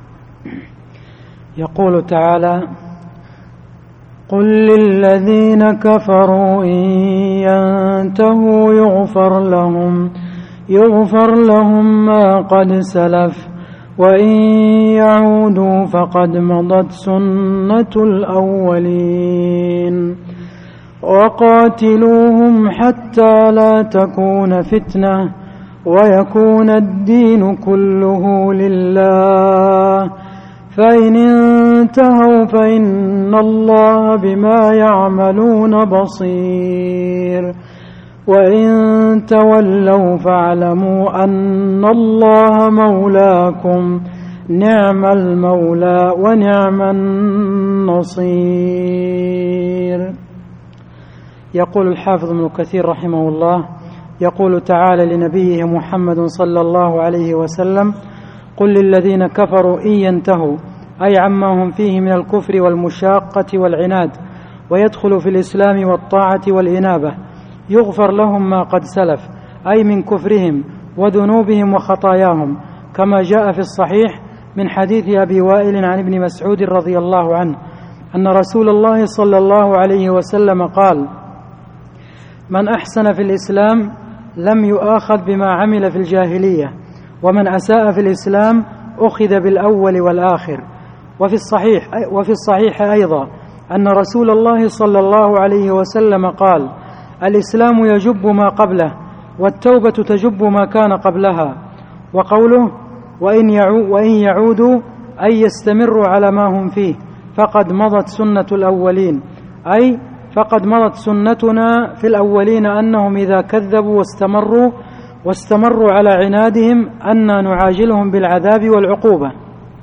يقول تعالى: قل للذين كفروا إن ينتهوا يغفر لهم ما قد سلف وإن يعودوا فقد مضت سنة الأولين وقاتلوهم حتى لا تكون فتنة ويكون الدين كله لله، فإن انتهوا فإن الله بما يعملون بصير، وإن تولوا فاعلموا أن الله مولاكم، نعم المولى ونعم النصير. يقول الحافظ ابن كثير رحمه الله: يقول تعالى لنبيه محمد صلى الله عليه وسلم: قل للذين كفروا إن ينتهوا، أي عما هم فيه من الكفر والمشاقة والعناد، ويدخلوا في الإسلام والطاعة والإنابة، يغفر لهم ما قد سلف، أي من كفرهم وذنوبهم وخطاياهم، كما جاء في الصحيح من حديث أبي وائل عن ابن مسعود رضي الله عنه أن رسول الله صلى الله عليه وسلم قال: من أحسن في الإسلام لم يؤاخذ بما عمل في الجاهلية، ومن أساء في الإسلام أخذ بالأول والآخر. وفي الصحيح أيضا أن رسول الله صلى الله عليه وسلم قال: الإسلام يجب ما قبله، والتوبة تجب ما كان قبلها. وقوله: وإن يعودوا أي يستمروا على ما هم فيه فقد مضت سنة الأولين، أي فقد مضت سنتنا في الأولين أنهم إذا كذبوا واستمروا على عنادهم أن نعاجلهم بالعذاب والعقوبة.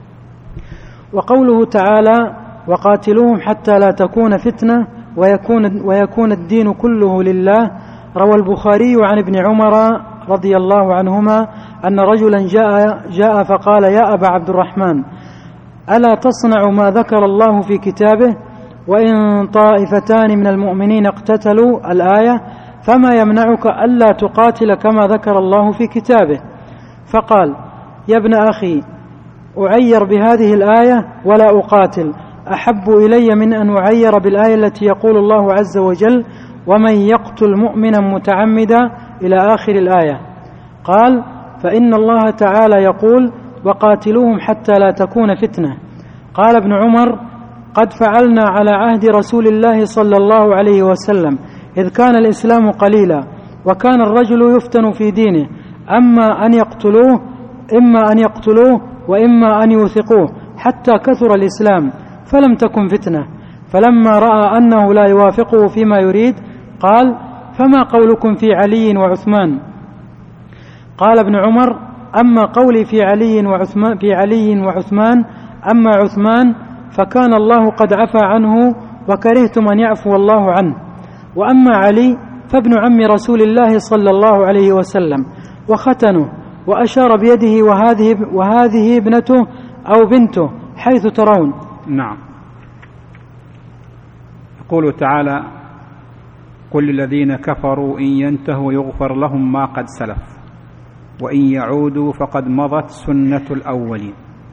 وقوله تعالى: وقاتلوهم حتى لا تكون فتنة ويكون الدين كله لله، روى البخاري عن ابن عمر رضي الله عنهما أن رجلا جاء فقال: يا أبا عبد الرحمن، ألا تصنع ما ذكر الله في كتابه؟ وإن طائفتان من المؤمنين اقتتلوا، الآية، فما يمنعك ألا تقاتل كما ذكر الله في كتابه؟ فقال: يا ابن أخي، أعير بهذه الآية ولا أقاتل، أحب إلي من أن أعير بالآية التي يقول الله عز وجل: ومن يقتل مؤمنا متعمدا، إلى آخر الآية. قال: فإن الله تعالى يقول: وقاتلوهم حتى لا تكون فتنة. قال ابن عمر: قد فعلنا على عهد رسول الله صلى الله عليه وسلم، إذ كان الإسلام قليلا، وكان الرجل يفتن في دينه، إما أن يقتلوه وإما أن يوثقوه، حتى كثر الإسلام فلم تكن فتنة. فلما رأى أنه لا يوافقه فيما يريد قال: فما قولكم في علي وعثمان؟ قال ابن عمر: أما قولي في علي وعثمان، أما عثمان فكان الله قد عفى عنه وكرهتم أن يعفو الله عنه، وأما علي فابن عم رسول الله صلى الله عليه وسلم وختنه، وأشار بيده وهذه ابنته أو بنته حيث ترون. نعم. يقول تعالى: قل للذين كفروا إن ينتهوا يغفر لهم ما قد سلف، وإن يعودوا فقد مضت سنة الأولين.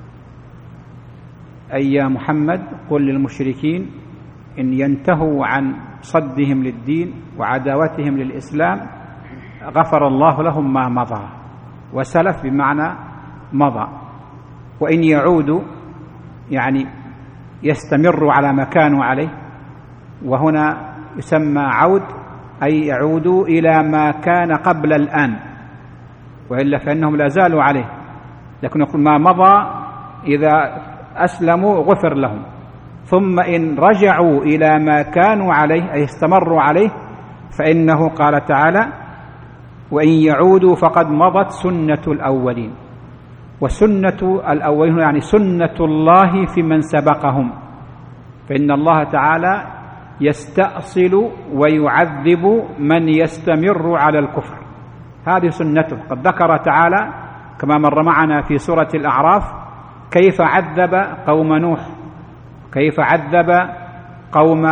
أي يا محمد قل للمشركين إن ينتهوا عن صدهم للدين وعداوتهم للإسلام غفر الله لهم ما مضى، وسلف بمعنى مضى. وإن يعودوا يعني يستمروا على ما كانوا عليه، وهنا يسمى عود، أي يعودوا إلى ما كان قبل الآن، وإلا فإنهم لا زالوا عليه. لكن يقول ما مضى إذا أسلموا غفر لهم، ثم إن رجعوا إلى ما كانوا عليه أي استمروا عليه فإنه قال تعالى: وإن يعودوا فقد مضت سنة الأولين. وسنة الأولين يعني سنة الله في من سبقهم، فإن الله تعالى يستأصل ويعذب من يستمر على الكفر، هذه سنته. قد ذكر تعالى كما مر معنا في سورة الأعراف كيف عذب قوم نوح، كيف عذب قوم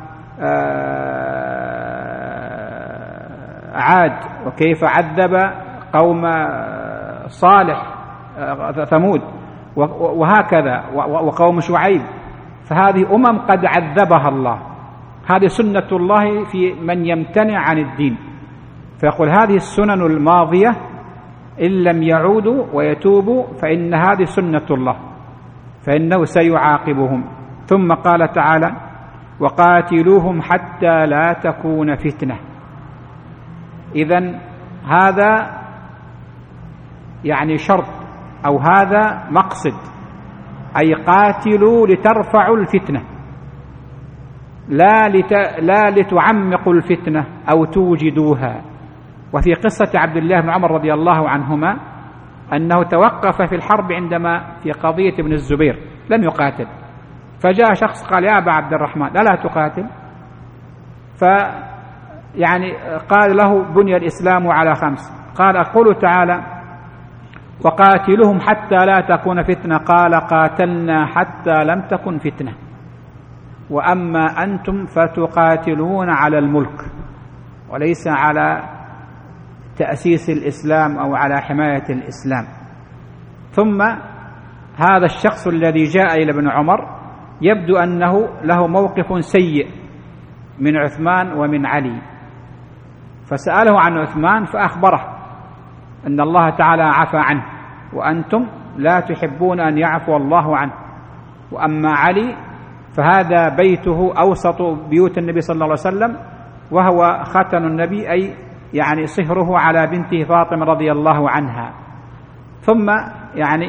عاد، وكيف عذب قوم صالح ثمود، وهكذا، وقوم شعيب. فهذه قد عذبها الله، هذه سنة الله في من يمتنع عن الدين. فيقول هذه السنن الماضية إن لم يعودوا ويتوبوا فإن هذه سنة الله، فإنه سيعاقبهم. ثم قال تعالى: وقاتلوهم حتى لا تكون فتنة. إذن هذا يعني شرط أو هذا مقصد، أي قاتلوا لترفعوا الفتنة، لا لتعمقوا الفتنة أو توجدوها. وفي قصة عبد الله بن عمر رضي الله عنهما أنه توقف في الحرب عندما في قضية ابن الزبير لم يقاتل، فجاء شخص قال يا أبا عبد الرحمن ألا تقاتل؟ فيعني قال له بني الإسلام على 5. قال قوله تعالى وقاتلهم حتى لا تكون فتنة، قال قاتلنا حتى لم تكن فتنة، وأما أنتم فتقاتلون على الملك وليس على تأسيس الإسلام أو على حماية الإسلام. ثم هذا الشخص الذي جاء إلى ابن عمر يبدو أنه له موقف سيء من عثمان ومن علي، فسأله عن عثمان فأخبره أن الله تعالى عفى عنه وأنتم لا تحبون أن يعفو الله عنه، وأما علي فهذا بيته أوسط بيوت النبي صلى الله عليه وسلم وهو ختن النبي، أي يعني صهره على بنته فاطمة رضي الله عنها. ثم يعني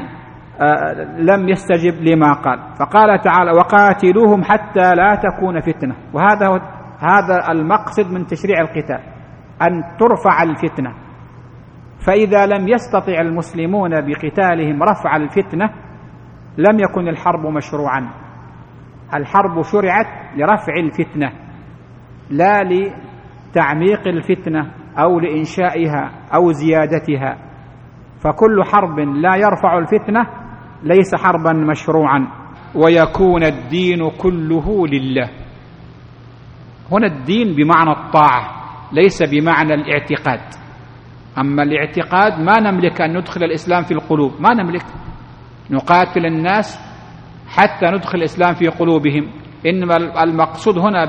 لم يستجب لما قال، فقال تعالى وقاتلوهم حتى لا تكون فتنة. وهذا المقصد من تشريع القتال، أن ترفع الفتنة. فإذا لم يستطع المسلمون بقتالهم رفع الفتنة لم يكن الحرب مشروعا. الحرب شرعت لرفع الفتنة لا لتعميق الفتنة أو لإنشائها أو زيادتها. فكل حرب لا يرفع الفتنة ليس حربا مشروعا. ويكون الدين كله لله. هنا الدين بمعنى الطاعة ليس بمعنى الاعتقاد. أما الاعتقاد ما نملك أن ندخل الإسلام في القلوب، ما نملك نقاتل الناس حتى ندخل الإسلام في قلوبهم. إنما المقصود هنا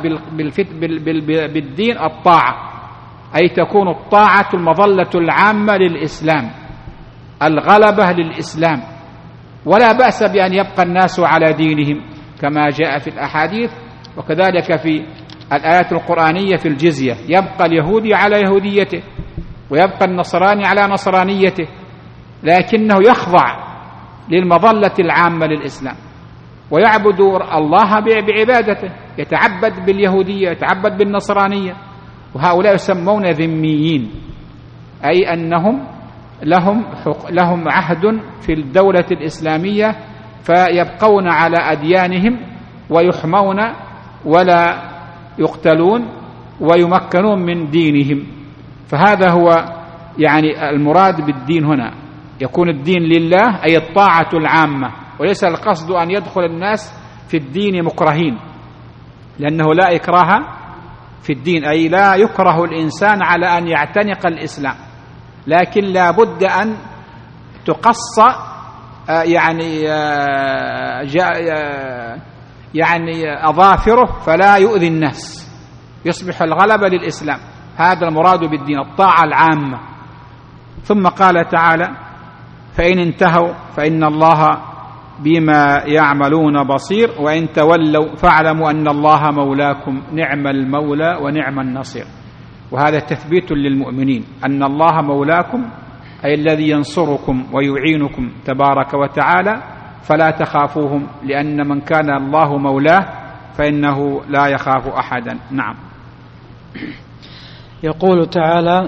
بالدين الطاعة، أي تكون الطاعة المظلة العامة للإسلام، الغلبة للإسلام. ولا بأس بأن يبقى الناس على دينهم كما جاء في الأحاديث، وكذلك في الآيات القرآنية في الجزية يبقى اليهودي على يهوديته ويبقى النصراني على نصرانيته، لكنه يخضع للمظلة العامة للإسلام ويعبد الله بعبادته، يتعبد باليهودية يتعبد بالنصرانية. وهؤلاء يسمون ذميين، أي أنهم لهم عهد في الدولة الإسلامية فيبقون على أديانهم ويحمون ولا يقتلون ويمكنون من دينهم. فهذا هو يعني المراد بالدين هنا، يكون الدين لله أي الطاعة العامة، وليس القصد أن يدخل الناس في الدين مكرهين، لأنه لا إكراه في الدين، أي لا يكره الإنسان على أن يعتنق الإسلام، لكن لا بد أن تقص يعني أظافره فلا يؤذي الناس، يصبح الغلبة للإسلام. هذا المراد بالدين الطاعة العامة. ثم قال تعالى فإن انتهوا فإن الله بما يعملون بصير وإن تولوا فاعلموا أن الله مولاكم نعم المولى ونعم النصير. وهذا تثبيت للمؤمنين أن الله مولاكم، أي الذي ينصركم ويعينكم تبارك وتعالى، فلا تخافوهم، لأن من كان الله مولاه فإنه لا يخاف أحدا. نعم. يقول تعالى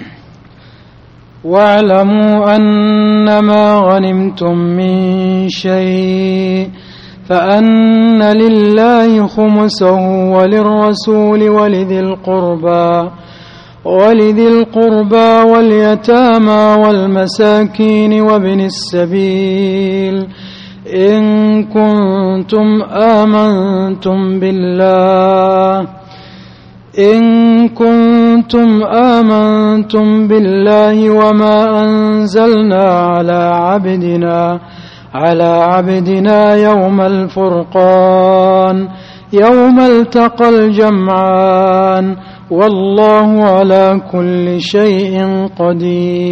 واعلموا أنما غنمتم من شيء فأن لله خمسه وللرسول ولذي القربى واليتامى والمساكين وابن السبيل إن كنتم آمنتم بالله وما أنزلنا على عبدنا يوم الفرقان يوم التقى الجمعان والله على كل شيء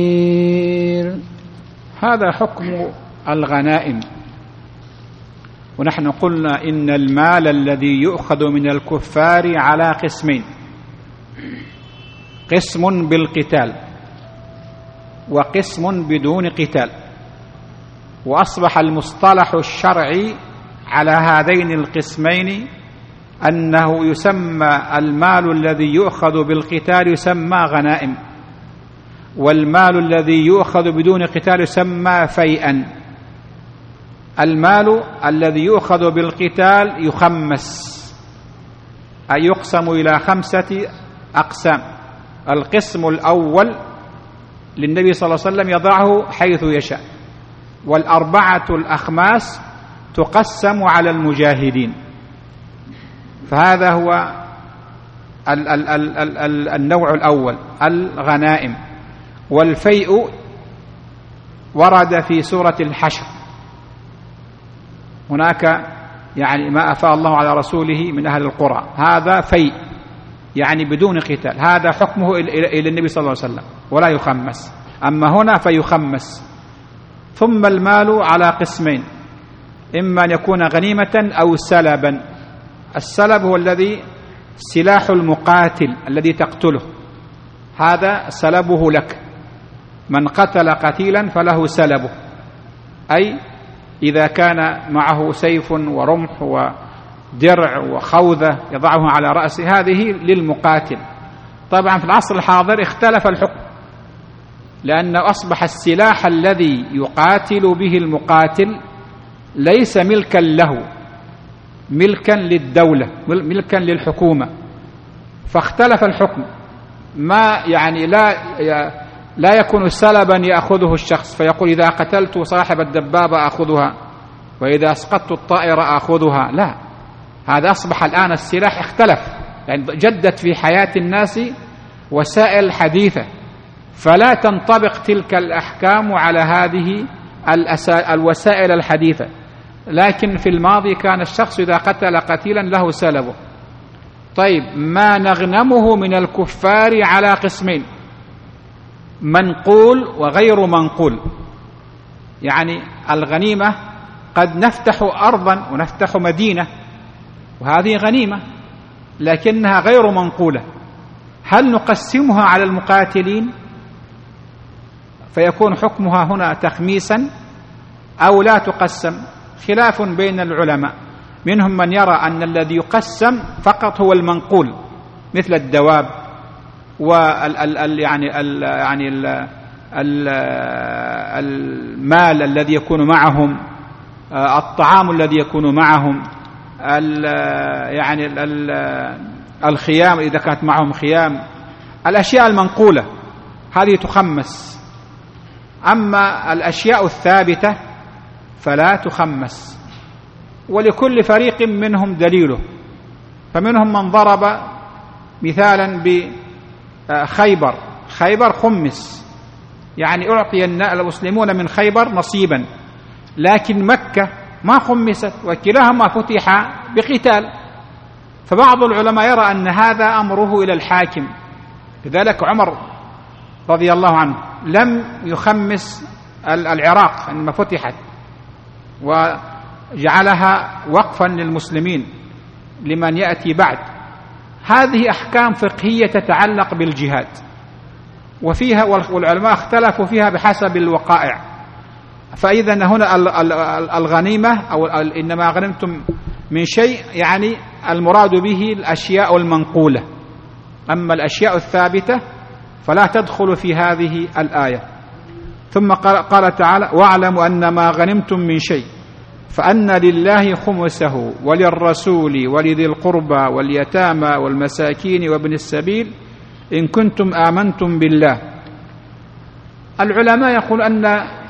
قدير. هذا حكم الغنائم. ونحن قلنا إن المال الذي يؤخذ من الكفار على قسمين: قسم بالقتال وقسم بدون قتال. وأصبح المصطلح الشرعي على هذين القسمين أنه يسمى المال الذي يؤخذ بالقتال يسمى غنائم، والمال الذي يؤخذ بدون قتال يسمى فيئا. المال الذي يؤخذ بالقتال يخمس، أي يقسم إلى 5 أقسام. القسم الأول للنبي صلى الله عليه وسلم يضعه حيث يشاء، وال4 الأخماس تقسم على المجاهدين، فهذا هو النوع الأول الغنائم. والفيء ورد في سورة الحشر، هناك يعني ما أفاء الله على رسوله من أهل القرى، هذا فيء يعني بدون قتال، هذا حكمه إلى النبي صلى الله عليه وسلم ولا يخمس. أما هنا فيخمس. ثم المال على قسمين: إما أن يكون غنيمة أو سلبا. السلب هو الذي سلاح المقاتل الذي تقتله، هذا سلبه لك. من قتل قتيلا فله سلبه، أي إذا كان معه سيف ورمح ودرع وخوذة يضعه على رأسه، هذه للمقاتل. طبعا في العصر الحاضر اختلف الحكم، لأنه أصبح السلاح الذي يقاتل به المقاتل ليس ملكا له، ملكا للدولة، ملكا للحكومة، فاختلف الحكم. ما يعني لا يكون سلبا يأخذه الشخص فيقول إذا قتلت صاحب الدبابة أخذها وإذا أسقطت الطائرة أخذها، لا، هذا أصبح الآن السلاح اختلف، يعني جدت في حياة الناس وسائل حديثة، فلا تنطبق تلك الأحكام على هذه الوسائل الحديثة. لكن في الماضي كان الشخص إذا قتل قتيلا له سلبه. طيب، ما نغنمه من الكفار على قسمين: منقول وغير منقول. يعني الغنيمة قد نفتح أرضا ونفتح مدينة وهذه غنيمة لكنها غير منقولة، هل نقسمها على المقاتلين فيكون حكمها هنا تخميسا أو لا تقسم؟ خلاف بين العلماء، منهم من يرى أن الذي يقسم فقط هو المنقول مثل الدواب المال الذي يكون معهم، الطعام الذي يكون معهم، الخيام إذا كانت معهم خيام، الأشياء المنقولة هذه تخمس. أما الأشياء الثابتة فلا تخمس، ولكل فريق منهم دليله. فمنهم من ضرب مثالا بخيبر، خيبر خمس، يعني أعطي المسلمون من خيبر نصيبا، لكن مكة ما خمست وكلاهما فتح بقتال. فبعض العلماء يرى أن هذا أمره إلى الحاكم، لذلك عمر رضي الله عنه لم يخمس العراق عندما فتحت وجعلها وقفا للمسلمين لمن يأتي بعد. هذه أحكام فقهية تتعلق بالجهاد، وفيها والعلماء اختلفوا فيها بحسب الوقائع. فإذا هنا الغنيمة أو إنما غنمتم من شيء يعني المراد به الأشياء المنقولة، أما الأشياء الثابتة فلا تدخل في هذه الآية. ثم قال تعالى: واعلموا أن ما غنمتم من شيء فأن لله خمسه وللرسول ولذي القربى واليتامى والمساكين وابن السبيل إن كنتم آمنتم بالله. العلماء يقول أن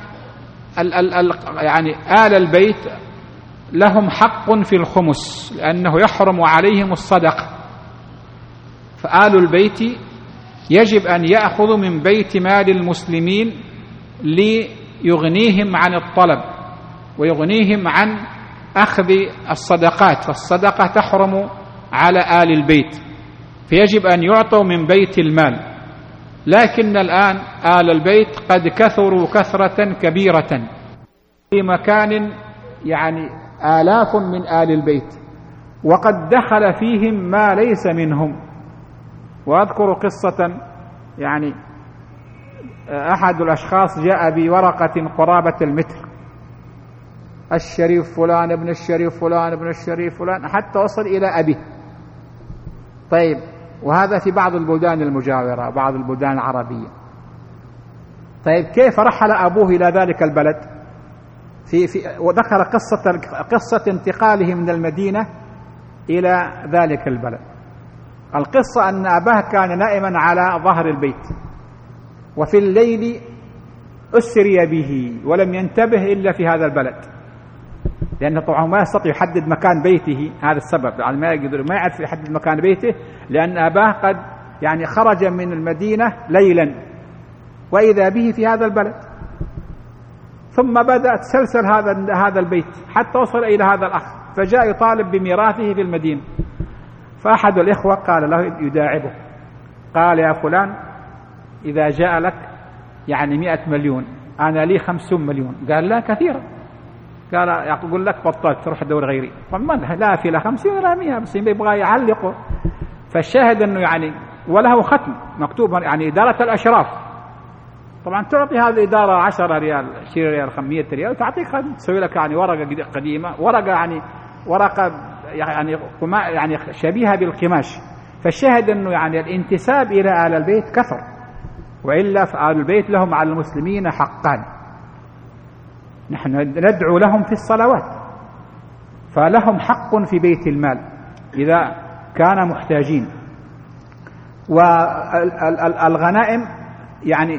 يعني آل البيت لهم حق في الخمس لأنه يحرم عليهم الصدقة، فآل البيت يجب أن يأخذوا من بيت مال المسلمين ليغنيهم عن الطلب ويغنيهم عن أخذ الصدقات، فالصدقة تحرم على آل البيت، فيجب أن يعطوا من بيت المال. لكن الآن آل البيت قد كثروا كثرة كبيرة في مكان يعني آلاف من آل البيت، وقد دخل فيهم ما ليس منهم. وأذكر قصة، يعني أحد الأشخاص جاء بورقة قرابة المتر، الشريف فلان ابن الشريف فلان ابن الشريف فلان، حتى وصل إلى أبيه. طيب، وهذا في بعض البلدان المجاورة، بعض البلدان العربية. طيب، كيف رحل أبوه إلى ذلك البلد؟ وذكر قصة انتقاله من المدينة إلى ذلك البلد. القصة أن أباه كان نائما على ظهر البيت، وفي الليل أسري به ولم ينتبه إلا في هذا البلد، لأنه طبعا ما يستطيع يحدد مكان بيته. هذا السبب، يعني ما يعرف يحدد مكان بيته، لأن أباه قد يعني خرج من المدينة ليلا وإذا به في هذا البلد. ثم بدأ تسلسل هذا البيت حتى وصل إلى هذا الأخ، فجاء يطالب بميراثه في المدينة. فأحد الإخوة قال له يداعبه، قال: يا فلان، إذا جاء لك يعني 100 مليون، أنا لي 50 مليون. قال: لا، كثيرة. قال: يقول لك بطلت، تروح دور غيري. لا في لا 50 ولا 100، بس يبغى يعلقه. فالشاهد أنه يعني وله ختم مكتوب، يعني إدارة الأشراف. طبعا تعطي هذه الإدارة 10 ريال 20 ريال 500 ريال وتعطيك تسوي لك يعني ورقة قديمة، ورقة يعني ورقة يعني شبيهة بالقماش. فالشاهد أنه يعني الانتساب إلى آل البيت كثر، وإلا فآل البيت لهم على المسلمين حقان. نحن ندعو لهم في الصلوات، فلهم حق في بيت المال إذا كان محتاجين. والغنائم يعني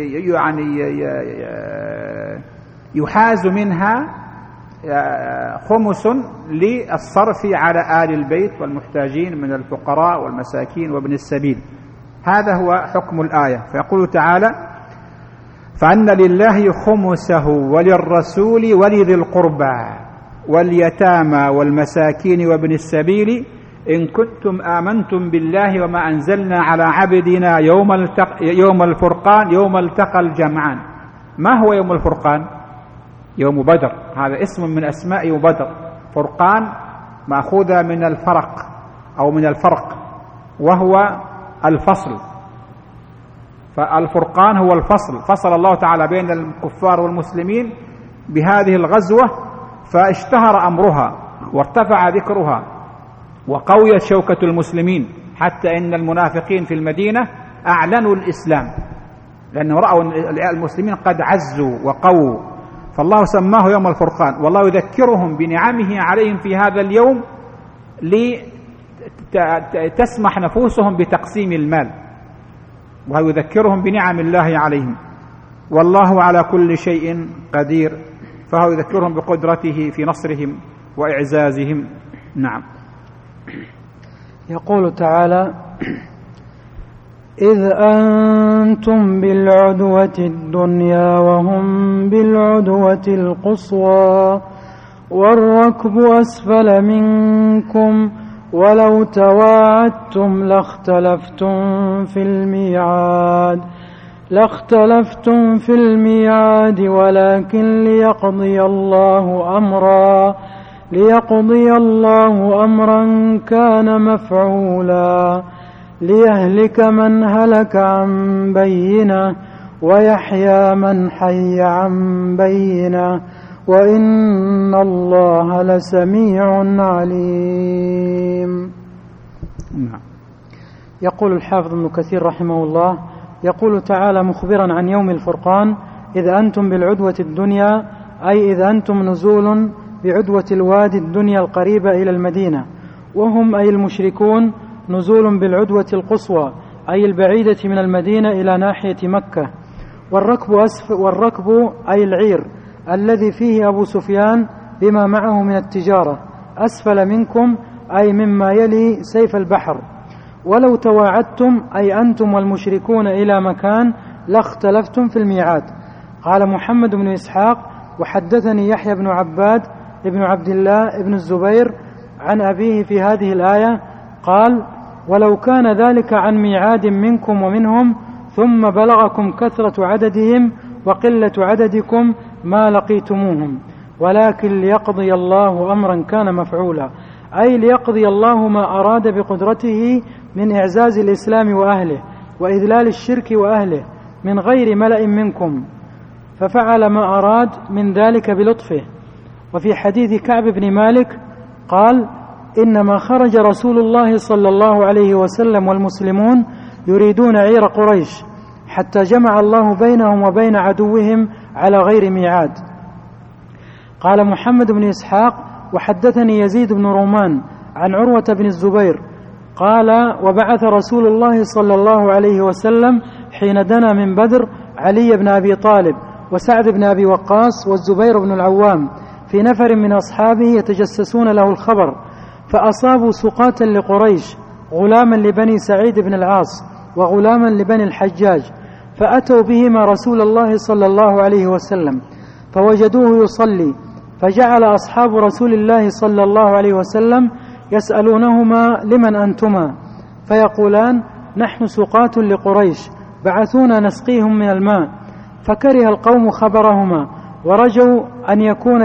يحاز منها خمس للصرف على آل البيت والمحتاجين من الفقراء والمساكين وابن السبيل. هذا هو حكم الآية. فيقول تعالى: فأن لله خمسه وللرسول ولذي القربى واليتامى والمساكين وابن السبيل إن كنتم آمنتم بالله وما أنزلنا على عبدنا يوم الفرقان يوم التقى الجمعان. ما هو يوم الفرقان؟ يوم بدر، هذا اسم من أسماء يوم بدر. فرقان مأخوذة من الفرق أو من الفرق، وهو الفصل. فالفرقان هو الفصل، فصل الله تعالى بين الكفار والمسلمين بهذه الغزوة، فاشتهر أمرها وارتفع ذكرها وقويت شوكة المسلمين، حتى إن المنافقين في المدينة أعلنوا الإسلام، لأنه رأوا المسلمين قد عزوا وقووا، فالله سماه يوم الفرقان. والله يذكرهم بنعمه عليهم في هذا اليوم لتسمح نفوسهم بتقسيم المال، وهو يذكرهم بنعم الله عليهم. والله على كل شيء قدير، فهو يذكرهم بقدرته في نصرهم وإعزازهم. نعم. يقول تعالى: إذ أنتم بالعدوة الدنيا وهم بالعدوة القصوى والركب أسفل منكم ولو تواعدتم لاختلفتم في الميعاد ولكن ليقضي الله أمرا كان مفعولا ليهلك من هلك عن بينة ويحيى من حي عن بينة وإن الله لسميع عليم. يقول الحافظ ابن كثير رحمه الله: يقول تعالى مخبرا عن يوم الفرقان: إذ أنتم بالعدوة الدنيا، أي إذ أنتم نزول بعدوة الوادي الدنيا القريبة إلى المدينة، وهم أي المشركون نزول بالعدوة القصوى أي البعيدة من المدينة إلى ناحية مكة. والركب أي العير الذي فيه أبو سفيان بما معه من التجارة، أسفل منكم أي مما يلي سيف البحر. ولو تواعدتم أي أنتم والمشركون إلى مكان لاختلفتم في الميعاد. قال محمد بن إسحاق: وحدثني يحيى بن عباد ابن عبد الله ابن الزبير عن أبيه في هذه الآية قال: ولو كان ذلك عن ميعاد منكم ومنهم ثم بلغكم كثرة عددهم وقلة عددكم ما لقيتموهم. ولكن ليقضي الله أمرا كان مفعولا، أي ليقضي الله ما أراد بقدرته من إعزاز الإسلام وأهله وإذلال الشرك وأهله من غير ملأ منكم، ففعل ما أراد من ذلك بلطفه. وفي حديث كعب بن مالك قال: إنما خرج رسول الله صلى الله عليه وسلم والمسلمون يريدون عير قريش حتى جمع الله بينهم وبين عدوهم على غير ميعاد. قال محمد بن إسحاق: وحدثني يزيد بن رومان عن عروة بن الزبير قال: وبعث رسول الله صلى الله عليه وسلم حين دنا من بدر علي بن أبي طالب وسعد بن أبي وقاص والزبير بن العوام في نفر من أصحابه يتجسسون له الخبر، فأصابوا سقاة لقريش، غلاما لبني سعيد بن العاص وغلاما لبني الحجاج، فأتوا بهما رسول الله صلى الله عليه وسلم فوجدوه يصلي، فجعل أصحاب رسول الله صلى الله عليه وسلم يسألونهما: لمن أنتما؟ فيقولان: نحن سقاة لقريش بعثونا نسقيهم من الماء. فكره القوم خبرهما ورجوا أن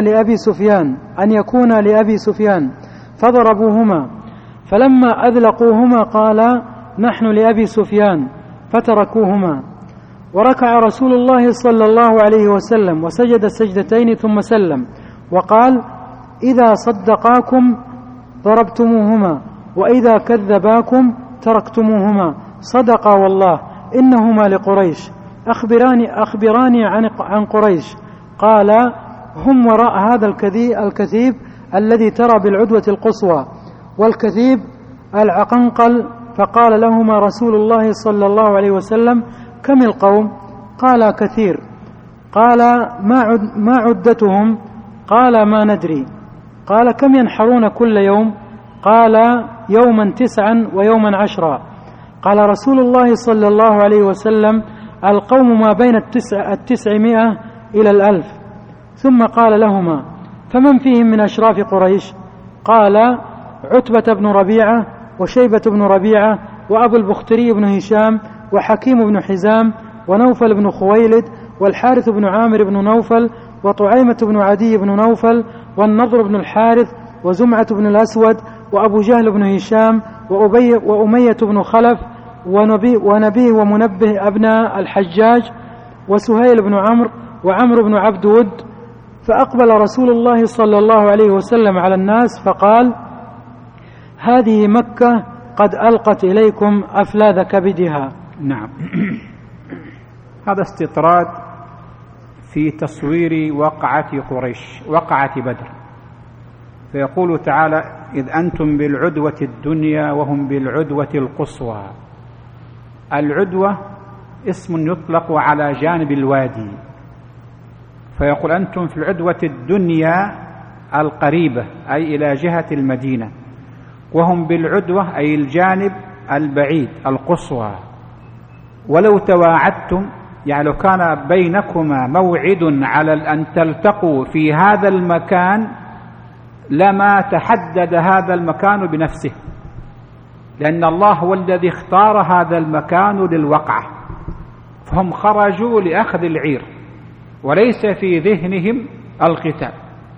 يكون لأبي سفيان فضربوهما، فلما أذلقوهما قالا: نحن لأبي سفيان، فتركوهما. وركع رسول الله صلى الله عليه وسلم وسجد السجدتين ثم سلم وقال: إذا صدقاكم ضربتموهما وإذا كذباكم تركتموهما، صدقا والله إنهما لقريش، أخبراني عن قريش. قال: هم وراء هذا الكثيب الذي ترى بالعدوة القصوى، والكثيب العقنقل. فقال لهما رسول الله صلى الله عليه وسلم: كم القوم؟ قال: كثير. قال: ما عدتهم؟ قال: ما ندري. قال: كم ينحرون كل يوم؟ قال: يوما 9 ويوما 10. قال رسول الله صلى الله عليه وسلم: القوم ما بين 900 إلى 1000. ثم قال لهما: فمن فيهم من أشراف قريش؟ قال: عتبة بن ربيعة وشيبة بن ربيعة وأبو البختري بن هشام وحكيم بن حزام ونوفل بن خويلد والحارث بن عامر بن نوفل وطعيمة بن عدي بن نوفل والنضر بن الحارث وزمعة بن الأسود وأبو جهل بن هشام وأمية بن خلف ونبيه ومنبه أبناء الحجاج وسهيل بن عمرو وعمرو بن عبد ود. فأقبل رسول الله صلى الله عليه وسلم على الناس فقال: هذه مكة قد ألقت إليكم أفلاذ كبدها. نعم. هذا استطراد في تصوير وقعة قريش، وقعة بدر. فيقول تعالى: إذ أنتم بالعدوة الدنيا وهم بالعدوة القصوى. العدوة اسم يطلق على جانب الوادي، فيقول: أنتم في العدوة الدنيا القريبة أي إلى جهة المدينة، وهم بالعدوة أي الجانب البعيد القصوى. ولو تواعدتم، يعني لو كان بينكما موعد على أن تلتقوا في هذا المكان لما تحدد هذا المكان بنفسه، لأن الله هو الذي اختار هذا المكان للوقعة، فهم خرجوا لأخذ العير وليس في ذهنهم القتال.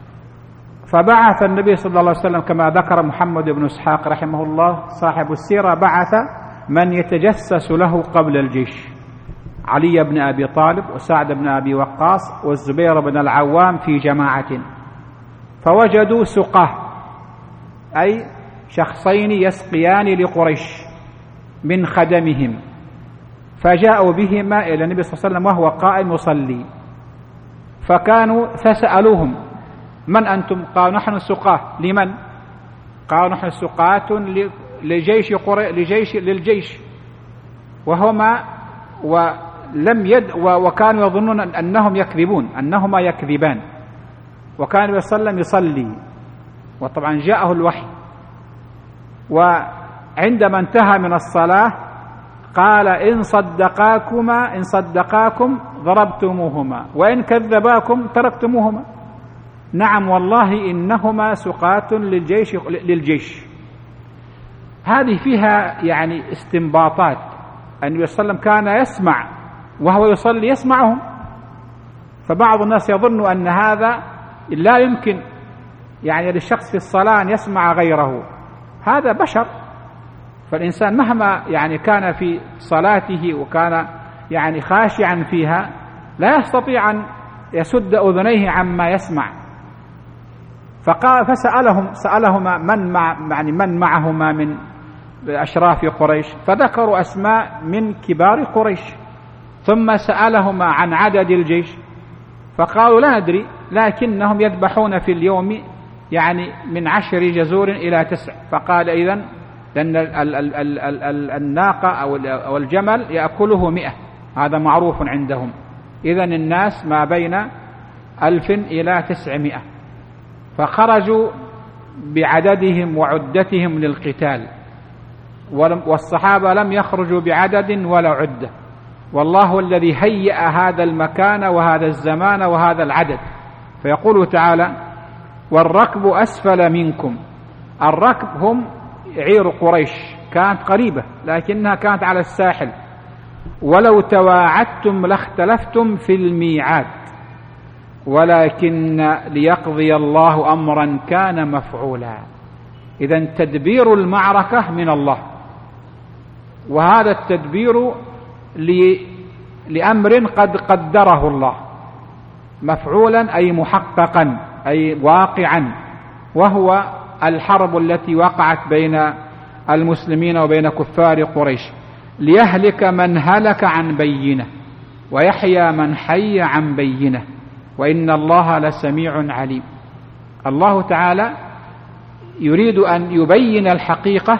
فبعث النبي صلى الله عليه وسلم كما ذكر محمد بن إسحاق رحمه الله صاحب السيرة، بعث من يتجسس له قبل الجيش: علي بن أبي طالب وسعد بن أبي وقاص والزبير بن العوام في جماعة، فوجدوا سقاه أي شخصين يسقيان لقريش من خدمهم، فجاءوا بهما إلى النبي صلى الله عليه وسلم وهو قائم يصلي، فسألوهم: من أنتم؟ قالوا: نحن سقاه. لمن؟ قالوا: نحن سقاة للجيش. وهما وكانوا يظنون أنهم يكذبون، أنهما يكذبان، وكان النبي صلى الله عليه وسلم يصلي، وطبعا جاءه الوحي. وعندما انتهى من الصلاة قال: إن صدقاكم ضربتموهما وإن كذباكم تركتموهما. نعم والله إنهما سقاة للجيش. هذه فيها يعني استنباطات. النبي صلى الله عليه وسلم كان يسمع وهو يصلي، يسمعهم. فبعض الناس يظن أن هذا لا يمكن يعني للشخص في الصلاة أن يسمع غيره، هذا بشر. فالإنسان مهما يعني كان في صلاته وكان يعني خاشعا فيها لا يستطيع أن يسد أذنيه عما يسمع. سألهما من معهما من أشراف قريش، فذكروا أسماء من كبار قريش. ثم سألهما عن عدد الجيش، فقالوا لا ندري، لكنهم يذبحون في اليوم يعني من 10 جزور إلى 9. فقال إذن لأن الناقة أو الجمل يأكله 100، هذا معروف عندهم، إذن الناس ما بين 1000 إلى 900. فخرجوا بعددهم وعدتهم للقتال، والصحابة لم يخرجوا بعدد ولا عدة، والله الذي هيأ هذا المكان وهذا الزمان وهذا العدد. فيقول تعالى: والركب أسفل منكم. الركب هم عير قريش، كانت قريبة لكنها كانت على الساحل. ولو تواعدتم لاختلفتم في الميعاد ولكن ليقضي الله أمرا كان مفعولا. إذن تدبير المعركة من الله، وهذا التدبير لأمر قد قدره الله، مفعولا أي محققا أي واقعا، وهو الحرب التي وقعت بين المسلمين وبين كفار قريش، ليهلك من هلك عن بينه ويحيى من حي عن بينه وإن الله لسميع عليم. الله تعالى يريد أن يبين الحقيقة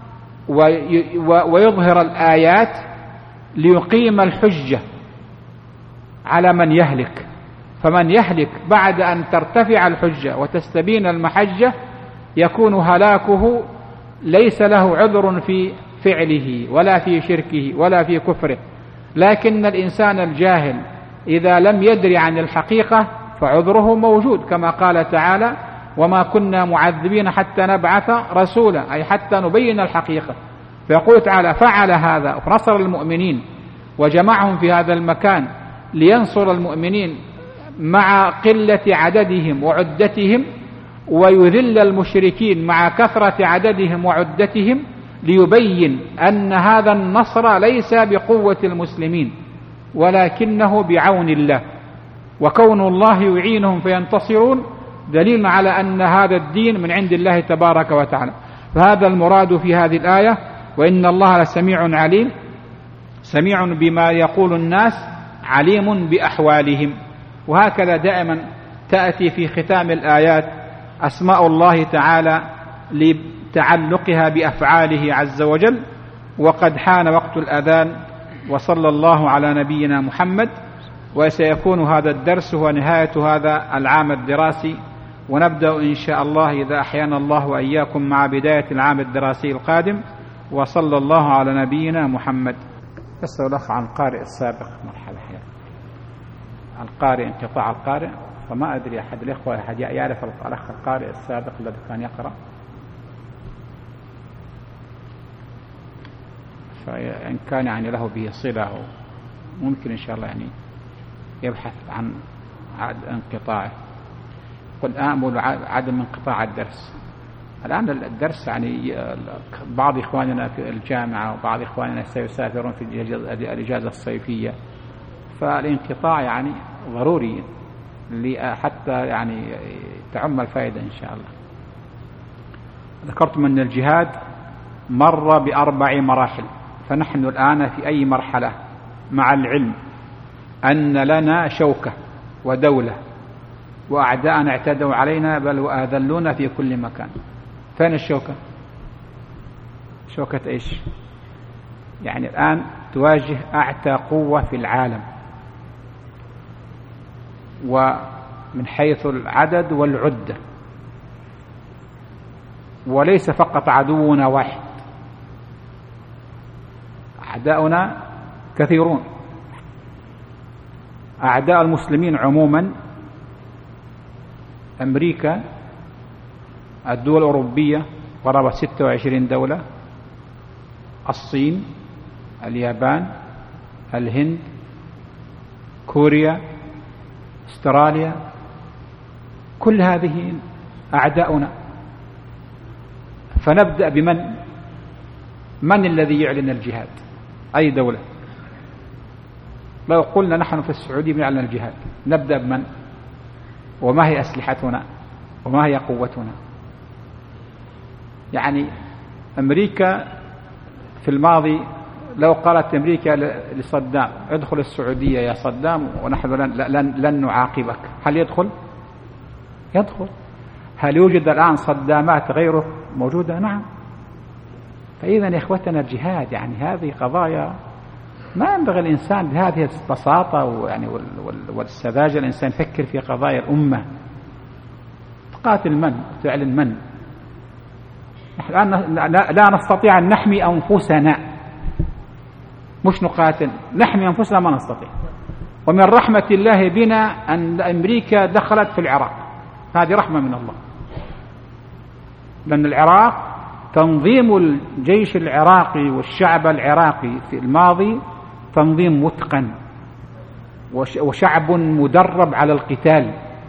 ويظهر الآيات ليقيم الحجة على من يهلك. فمن يهلك بعد أن ترتفع الحجة وتستبين المحجة يكون هلاكه ليس له عذر في فعله ولا في شركه ولا في كفره. لكن الإنسان الجاهل إذا لم يدري عن الحقيقة فعذره موجود، كما قال تعالى: وما كنا معذبين حتى نبعث رسولا، أي حتى نبين الحقيقة. فيقول تعالى: فعل هذا ونصر المؤمنين وجمعهم في هذا المكان لينصر المؤمنين مع قلة عددهم وعدتهم، ويذل المشركين مع كثرة عددهم وعدتهم، ليبين أن هذا النصر ليس بقوة المسلمين ولكنه بعون الله، وكون الله يعينهم فينتصرون دليل على أن هذا الدين من عند الله تبارك وتعالى. فهذا المراد في هذه الآية: وإن الله لسميع عليم، سميع بما يقول الناس، عليم بأحوالهم. وهكذا دائما تأتي في ختام الآيات أسماء الله تعالى لتعلقها بأفعاله عز وجل. وقد حان وقت الأذان، وصلى الله على نبينا محمد. وسيكون هذا الدرس هو نهاية هذا العام الدراسي، ونبدأ إن شاء الله إذا أحيانا الله وإياكم مع بداية العام الدراسي القادم. وصلى الله على نبينا محمد. أسأل الأخ عن القارئ السابق، مرحبا حياك. القارئ، انقطاع القارئ، فما أدري أحد الإخوة أحد يعرف الأخ القارئ السابق الذي كان يقرأ، فإن كان يعني له به صلة ممكن إن شاء الله يعني يبحث عن انقطاعه. قل آمل عدم انقطاع الدرس. الآن الدرس يعني بعض إخواننا في الجامعة وبعض إخواننا سيسافرون في الإجازة الصيفية، فالانقطاع يعني ضروري حتى يعني تعم الفائدة إن شاء الله. ذكرتم أن الجهاد مر ب4 مراحل، فنحن الآن في أي مرحلة؟ مع العلم أن لنا شوكة ودولة، وأعداءنا اعتدوا علينا بل وأذلونا في كل مكان. فين الشوكة؟ شوكة إيش؟ يعني الآن تواجه أعتى قوة في العالم، ومن حيث العدد والعدة، وليس فقط عدونا واحد، أعداؤنا كثيرون. أعداء المسلمين عموما أمريكا، الدول الأوروبية قرابة 26 دولة، الصين، اليابان، الهند، كوريا، استراليا، كل هذه أعداؤنا. فنبدأ بمن؟ من الذي يعلن الجهاد؟ أي دولة؟ لو قلنا نحن في السعودية بنعلن الجهاد، نبدأ بمن؟ وما هي أسلحتنا؟ وما هي قوتنا؟ يعني أمريكا في الماضي لو قالت أمريكا لصدام ادخل السعودية يا صدام ونحن لن نعاقبك، هل يدخل؟ يدخل. هل يوجد الآن صدامات غيره موجودة؟ نعم. فإذا يا إخوتنا الجهاد يعني هذه قضايا ما ينبغي الإنسان بهذه البساطة ويعني والسذاجة الإنسان يفكر في قضايا الأمة. تقاتل من؟ تعلن من؟ نحن لا نستطيع أن نحمي أنفسنا، مش نقاتل، نحمي أنفسنا ما نستطيع. ومن رحمة الله بنا أن أمريكا دخلت في العراق، هذه رحمة من الله، لأن العراق تنظيم الجيش العراقي والشعب العراقي في الماضي تنظيم متقن وشعب مدرب على القتال،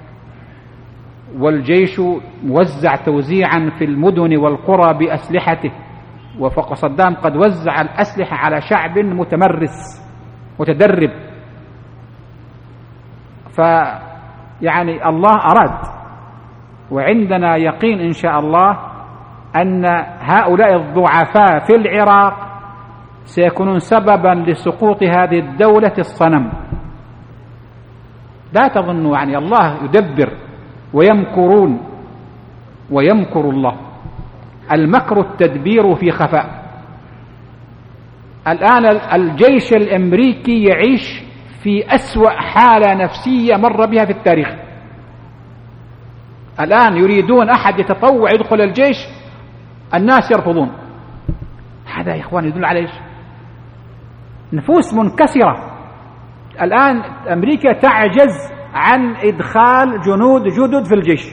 والجيش موزع توزيعا في المدن والقرى بأسلحته، وفق صدام قد وزع الأسلحة على شعب متمرس متدرب. فيعني الله أراد، وعندنا يقين إن شاء الله أن هؤلاء الضعفاء في العراق سيكونون سببا لسقوط هذه الدولة الصنم. لا تظنوا يعني الله يدبر ويمكرون ويمكر الله، المكر التدبير في خفاء. الآن الجيش الأمريكي يعيش في أسوأ حالة نفسية مر بها في التاريخ. الآن يريدون أحد يتطوع يدخل الجيش، الناس يرفضون. هذا يا إخوان يدل على إيش؟ نفوس منكسرة. الآن أمريكا تعجز عن إدخال جنود جدد في الجيش،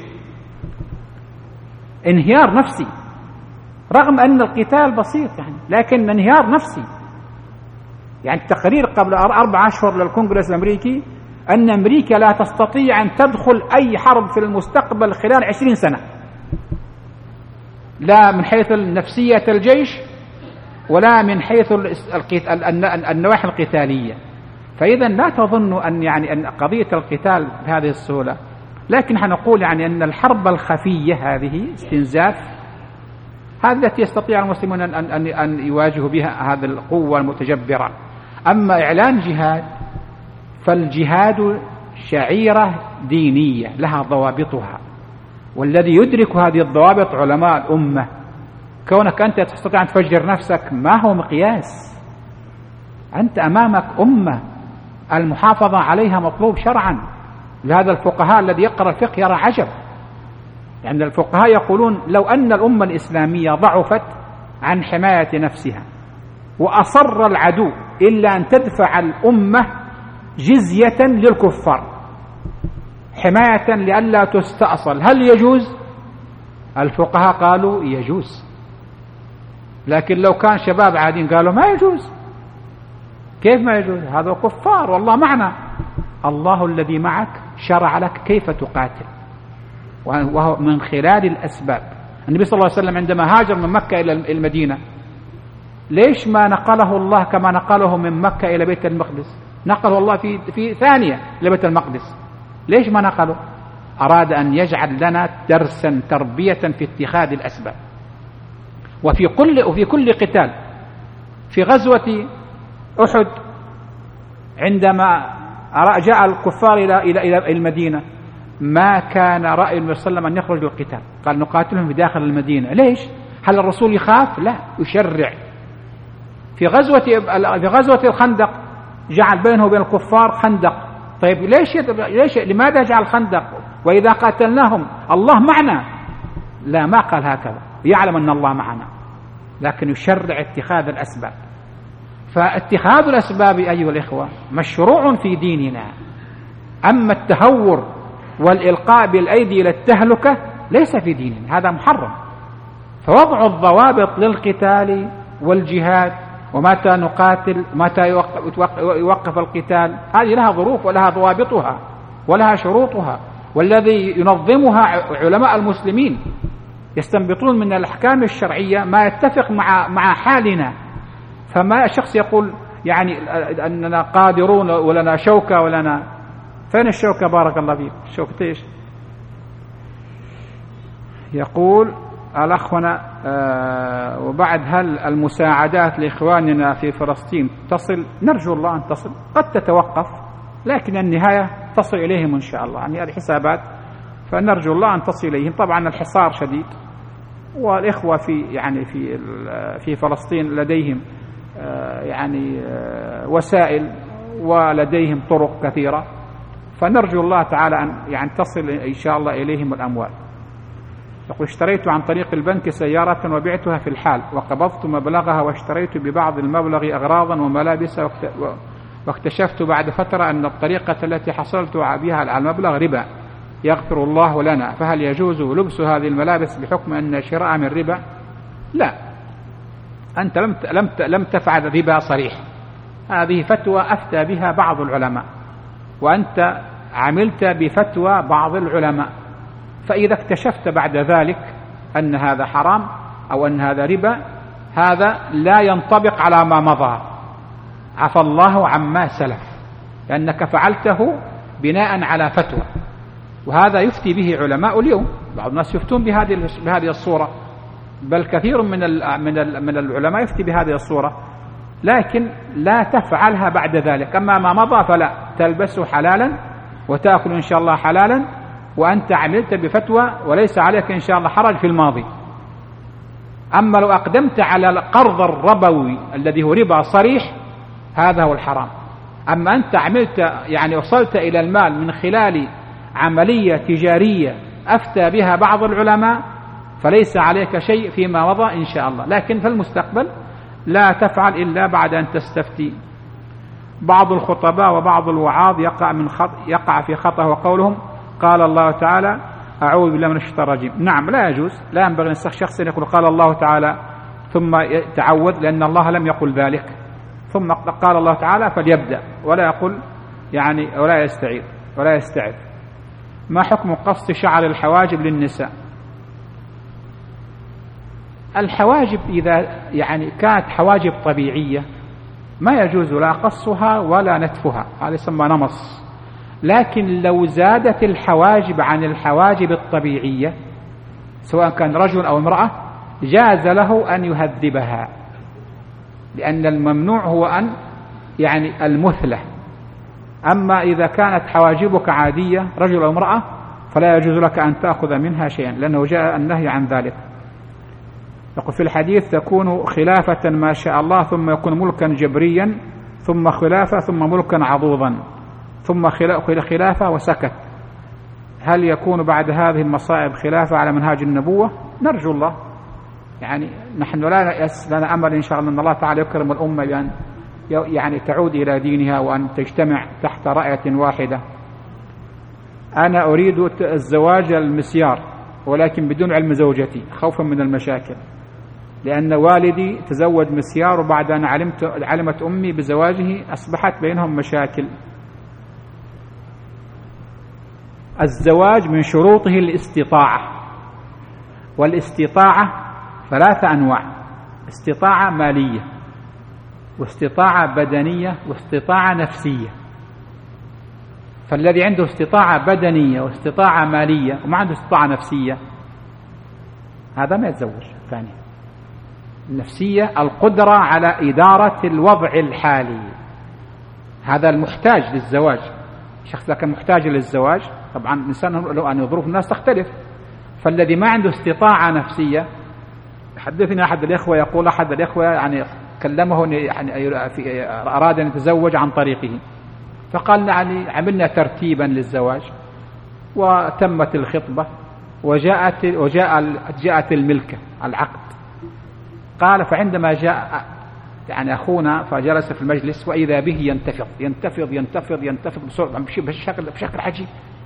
انهيار نفسي، رغم أن القتال بسيط يعني، لكن انهيار نفسي. يعني التقرير قبل 4 أشهر للكونغرس الأمريكي أن أمريكا لا تستطيع أن تدخل أي حرب في المستقبل خلال 20 سنة، لا من حيث نفسية الجيش ولا من حيث النواحي القتالية. فإذا لا تظنوا أن قضية القتال بهذه السهولة، لكن نقول يعني أن الحرب الخفية هذه استنزاف، هذه التي يستطيع المسلمون أن يواجهوا بها هذه القوة المتجبرة. أما إعلان جهاد فالجهاد شعيرة دينية لها ضوابطها، والذي يدرك هذه الضوابط علماء الأمة. كونك أنت تستطيع أن تفجر نفسك ما هو مقياس، أنت أمامك أمة المحافظة عليها مطلوب شرعا. لهذا الفقهاء الذي يقرأ الفقه يرى عجب، يعني الفقهاء يقولون لو أن الأمة الإسلامية ضعفت عن حماية نفسها وأصر العدو إلا أن تدفع الأمة جزية للكفار حماية لئلا تستأصل، هل يجوز؟ الفقهاء قالوا يجوز. لكن لو كان شباب عادين قالوا ما يجوز. كيف ما يجوز؟ هذا كفار والله معنا. الله الذي معك شرع لك كيف تقاتل، وهو من خلال الأسباب. النبي صلى الله عليه وسلم عندما هاجر من مكة إلى المدينة ليش ما نقله الله كما نقله من مكة إلى بيت المقدس؟ نقله الله في ثانية إلى بيت المقدس. ليش ما نقله؟ أراد أن يجعل لنا درسا تربية في اتخاذ الأسباب. وفي كل قتال، في غزوة أحد عندما جاء الكفار إلى المدينة ما كان رأي النبي صلى الله عليه وسلم أن يخرج للقتال، قال نقاتلهم في داخل المدينة. ليش؟ هل الرسول يخاف؟ لا، يشرع. في غزوة الخندق جعل بينه وبين الكفار خندق. طيب ليش لماذا جعل خندق وإذا قاتلناهم الله معنا؟ لا، ما قال هكذا، يعلم أن الله معنا، لكن يشرع اتخاذ الأسباب. فاتخاذ الأسباب أيها الإخوة مشروع في ديننا. أما التهور والإلقاء بالأيدي إلى التهلكة ليس في ديننا، هذا محرم. فوضع الضوابط للقتال والجهاد ومتى نقاتل متى يوقف القتال، هذه لها ظروف ولها ضوابطها ولها شروطها، والذي ينظمها علماء المسلمين يستنبطون من الأحكام الشرعية ما يتفق مع حالنا. فما شخص يقول يعني أننا قادرون ولنا شوكة ولنا، فين الشوكة؟ بارك الله فيك، الشوكة إيش؟ يقول الأخونا وبعد هل المساعدات لإخواننا في فلسطين تصل؟ نرجو الله أن تصل، قد تتوقف لكن النهاية تصل إليهم إن شاء الله، يعني هذه حسابات، فنرجو الله أن تصل إليهم. طبعا الحصار شديد، والإخوة في فلسطين لديهم يعني وسائل ولديهم طرق كثيرة، فنرجو الله تعالى أن يعني تصل إن شاء الله إليهم الأموال. يقول اشتريت عن طريق البنك سيارة وبعتها في الحال وقبضت مبلغها واشتريت ببعض المبلغ أغراضا وملابس، واكتشفت بعد فترة أن الطريقة التي حصلت بها على المبلغ ربا، يغفر الله لنا، فهل يجوز لبس هذه الملابس بحكم أن شراء من ربا؟ لا، أنت لم تفعل ربا صريح، هذه فتوى أفتى بها بعض العلماء، وأنت عملت بفتوى بعض العلماء، فإذا اكتشفت بعد ذلك أن هذا حرام أو أن هذا ربا، هذا لا ينطبق على ما مضى، عفى الله عما سلف، لأنك فعلته بناء على فتوى، وهذا يفتي به علماء اليوم. بعض الناس يفتون بهذه الصورة، بل كثير من العلماء يفتي بهذه الصورة، لكن لا تفعلها بعد ذلك. أما ما مضى فلا، تلبسه حلالا وتأكل إن شاء الله حلالا، وأنت عملت بفتوى وليس عليك إن شاء الله حرج في الماضي. أما لو أقدمت على القرض الربوي الذي هو ربا صريح، هذا هو الحرام. أما أنت عملت يعني وصلت إلى المال من خلال عملية تجارية أفتى بها بعض العلماء، فليس عليك شيء فيما مضى إن شاء الله، لكن في المستقبل لا تفعل إلا بعد أن تستفتي. بعض الخطباء وبعض الوعاظ يقع في خطأ وقولهم قال الله تعالى أعوذ بالله من الشيطان الرجيم. نعم، لا يجوز، لا ينبغي أن شخص يقول قال الله تعالى ثم يتعوذ، لأن الله لم يقل ذلك، ثم قال الله تعالى فليبدأ، ولا يقول يعني ولا يستعذ. ما حكم قص شعر الحواجب للنساء؟ الحواجب إذا يعني كانت حواجب طبيعية ما يجوز لا قصها ولا نتفها، هذا يسمى نمص. لكن لو زادت الحواجب عن الحواجب الطبيعية سواء كان رجل أو امرأة جاز له أن يهذبها، لأن الممنوع هو أن يعني المثلة. أما إذا كانت حواجبك عادية رجل أو امرأة فلا يجوز لك أن تأخذ منها شيئا، لأنه جاء النهي عن ذلك. يقول في الحديث تكون خلافة ما شاء الله، ثم يكون ملكا جبريا، ثم خلافة، ثم ملكا عضوضا، ثم خلافة وسكت. هل يكون بعد هذه المصائب خلافة على منهاج النبوة؟ نرجو الله، يعني نحن لنا أمل إن شاء الله أن الله تعالى يكرم الأمة بأن يعني تعود إلى دينها وأن تجتمع تحت راية واحدة. أنا أريد الزواج المسيار ولكن بدون علم زوجتي خوفا من المشاكل، لأن والدي تزوج مسيار وبعد أن علمت أمي بزواجه أصبحت بينهم مشاكل. الزواج من شروطه الاستطاعة، والاستطاعة 3 أنواع: استطاعة مالية، واستطاعة بدنية، واستطاعة نفسية. فالذي عنده استطاعة بدنية واستطاعة مالية وما عنده استطاعة نفسية هذا ما يتزوج. ثاني النفسية القدرة على إدارة الوضع الحالي، هذا المحتاج للزواج. شخص كان محتاج للزواج طبعا الإنسان لو أن ظروف الناس تختلف، فالذي ما عنده استطاعة نفسية. حدثني أحد الإخوة يقول أحد الإخوة يعني كلمه يعني أراد أن يتزوج عن طريقه، فقال يعني عملنا ترتيبا للزواج وتمت الخطبة وجاءت الملكة العقد. قال فعندما جاء يعني أخونا فجلس في المجلس وإذا به ينتفض بشكل عجيب.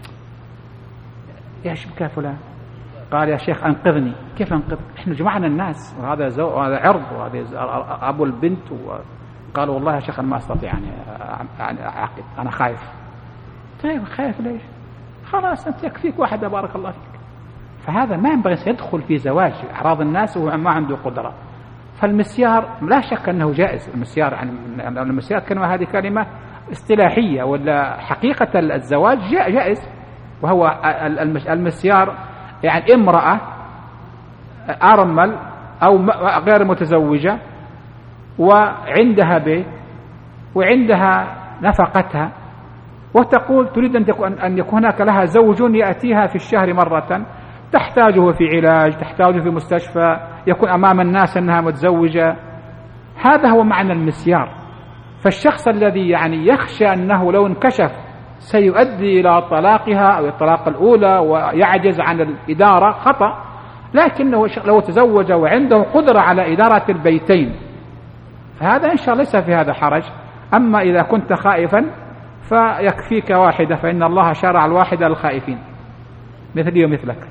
ايش بك فلان؟ قال يا شيخ أنقذني. كيف أنقذ؟ إحنا جمعنا الناس وهذا وهذا عرض وهذا أبو البنت. قال والله يا شيخ أنا ما أستطيع يعني أعقد، أنا خايف. طيب خايف ليش؟ خلاص أنت يكفيك واحدة بارك الله فيك. فهذا ما ينبغي يدخل في زواج أعراض الناس وهو ما عنده قدرة. فالمسيار لا شك أنه جائز. المسيار يعني المسيار كلمة هذه كلمة اصطلاحية، ولا حقيقة الزواج جائز. وهو المسيار يعني امرأة أرمل أو غير متزوجة وعندها بيت وعندها نفقتها، وتقول تريد أن يكون هناك لها زوج يأتيها في الشهر مرة، تحتاجه في علاج، تحتاجه في مستشفى، يكون أمام الناس أنها متزوجة. هذا هو معنى المسيار. فالشخص الذي يعني يخشى أنه لو انكشف سيؤدي إلى طلاقها أو الطلاق الأولى ويعجز عن الإدارة خطأ، لكنه لو تزوج وعنده قدرة على إدارة البيتين فهذا إن شاء الله ليس في هذا حرج. أما إذا كنت خائفا فيكفيك واحدة، فإن الله شرع الواحدة للخائفين مثلي ومثلك.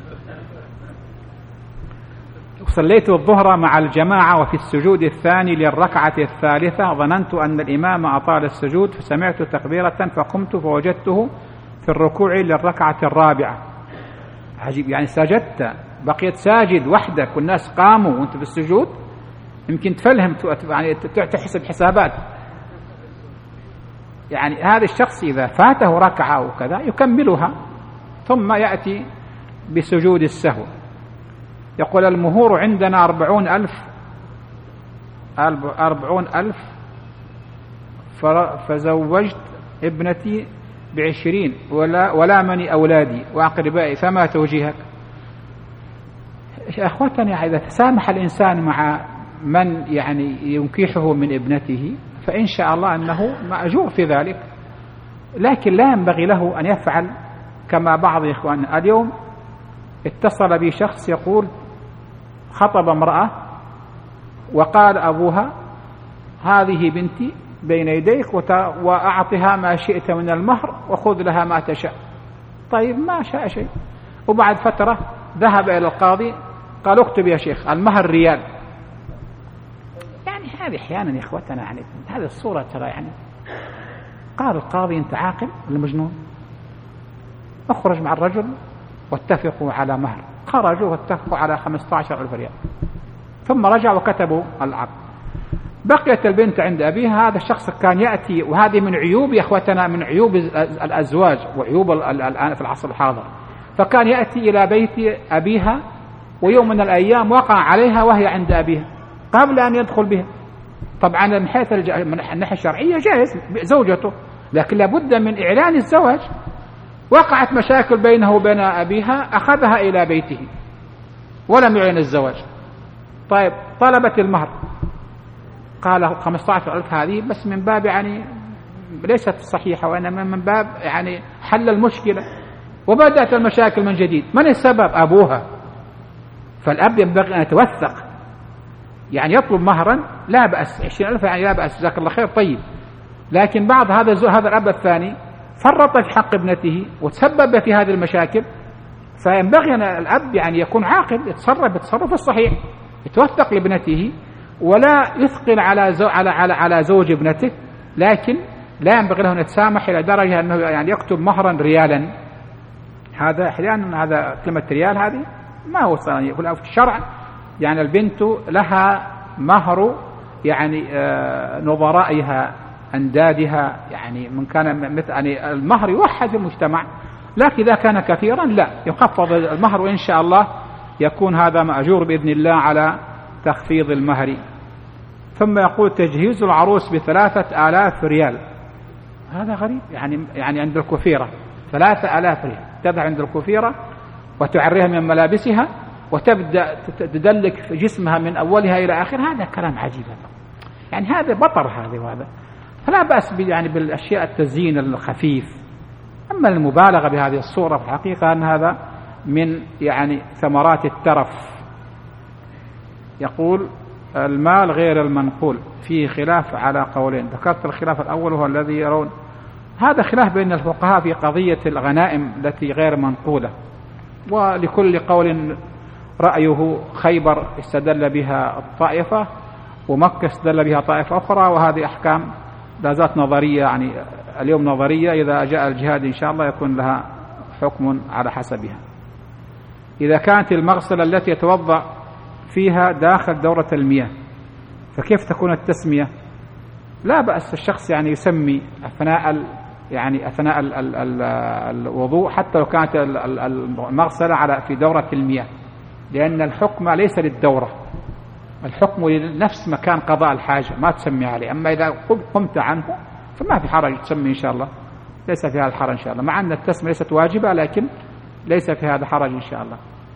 صليت الظهر مع الجماعة وفي السجود الثاني للركعة الثالثة ظننت أن الإمام أطال السجود فسمعت تكبيرة فقمت فوجدته في الركوع للركعة الرابعة. عجيب، يعني سجدت بقيت ساجد وحدك والناس قاموا وانت في السجود. يمكن تفلهم يعني تحسب حسابات. يعني هذا الشخص إذا فاته ركعة وكذا يكملها ثم يأتي بسجود السهو. يقول المهور عندنا 40,000 فزوجت ابنتي ب20 ولا مني أولادي وأقربائي، فما توجيهك؟ أخوتنا إذا تسامح الإنسان مع من يعني ينكحه من ابنته فإن شاء الله أنه مأجور في ذلك، لكن لا ينبغي له أن يفعل كما بعض إخواننا اليوم. اتصل بي شخص يقول خطب امرأة وقال أبوها هذه بنتي بين يديك وأعطها ما شئت من المهر وخذ لها ما تشاء. طيب ما شاء شيء. وبعد فترة ذهب إلى القاضي قال اكتب يا شيخ المهر ريال. يعني هذه أحيانا يا إخوتنا يعني هذه الصورة ترى يعني. قال القاضي أنت عاقل ولا مجنون؟ اخرج مع الرجل واتفقوا على مهر. خرجوا واتفقوا على 15,000 ريال ثم رجعوا وكتبوا العقد. بقيت البنت عند أبيها. هذا الشخص كان يأتي، وهذه من عيوب يا إخوتنا من عيوب الأزواج وعيوب الآن في العصر الحاضر. فكان يأتي إلى بيت أبيها ويوم من الأيام وقع عليها وهي عند أبيها قبل أن يدخل بها. طبعا من حيث من الناحية الشرعية جائز زوجته، لكن لابد من إعلان الزواج. وقعت مشاكل بينه وبين أبيها أخذها إلى بيته ولم يعلن الزواج. طيب طلبت المهر قال 15,000 هذه بس من باب يعني ليست صحيحة وإنما من باب يعني حل المشكلة. وبدأت المشاكل من جديد. من السبب؟ أبوها. فالأب ينبغي أن يتوثق، يعني يطلب مهرا لا بأس 20,000 يعني لا بأس جزاك الله خير طيب. لكن بعض هذا الأب الثاني فرط في حق ابنته وتسبب في هذه المشاكل. فينبغي أن الأب يعني يكون عاقل يتصرف بالتصرف الصحيح، يتوثق لابنته ولا يثقل على زوج ابنته. لكن لا ينبغي له أن يتسامح إلى درجة أنه يعني يكتب مهرا ريالا. هذا أحيانا هذا كلمة ريال هذه ما هو يقول في الشرع يعني البنت لها مهر يعني نظرائها أندادها، يعني من كان مثل يعني المهر يوحد في المجتمع. لكن إذا كان كثيرا لا يخفض المهر، وإن شاء الله يكون هذا مأجور بإذن الله على تخفيض المهر. ثم يقول تجهيز العروس ب3,000 ريال. هذا غريب يعني عند الكفيرة 3,000 ريال تذهب عند الكفيرة وتعريها من ملابسها وتبدأ تدلك في جسمها من أولها إلى آخر. هذا كلام عجيب يعني هذا بطر هذا وهذا. فلا بأس يعني بالأشياء التزيين الخفيف. أما المبالغة بهذه الصورة في الحقيقة أن هذا من يعني ثمرات الترف. يقول المال غير المنقول فيه خلاف على قولين. ذكرت الخلاف الأول هو الذي يرون هذا خلاف بين الفقهاء في قضية الغنائم التي غير منقولة، ولكل قول رأيه. خيبر استدل بها الطائفة ومكة استدل بها طائفة أخرى، وهذه أحكام لا زالت نظرية يعني اليوم نظرية. إذا جاء الجهاد إن شاء الله يكون لها حكم على حسبها. إذا كانت المغسلة التي يتوضأ فيها داخل دورة المياه فكيف تكون التسمية؟ لا بأس الشخص يعني يسمي أثناء الوضوء حتى لو كانت المغسلة في دورة المياه، لأن الحكم ليس للدورة، الحكم لنفس مكان قضاء الحاجة، ما تسمي عليه. أما إذا قمت عنه فما في حرج تسمي إن شاء الله، ليس في هذا الحرج إن شاء الله، مع أن التسمية ليست واجبة لكن ليس في هذا حرج إن شاء الله.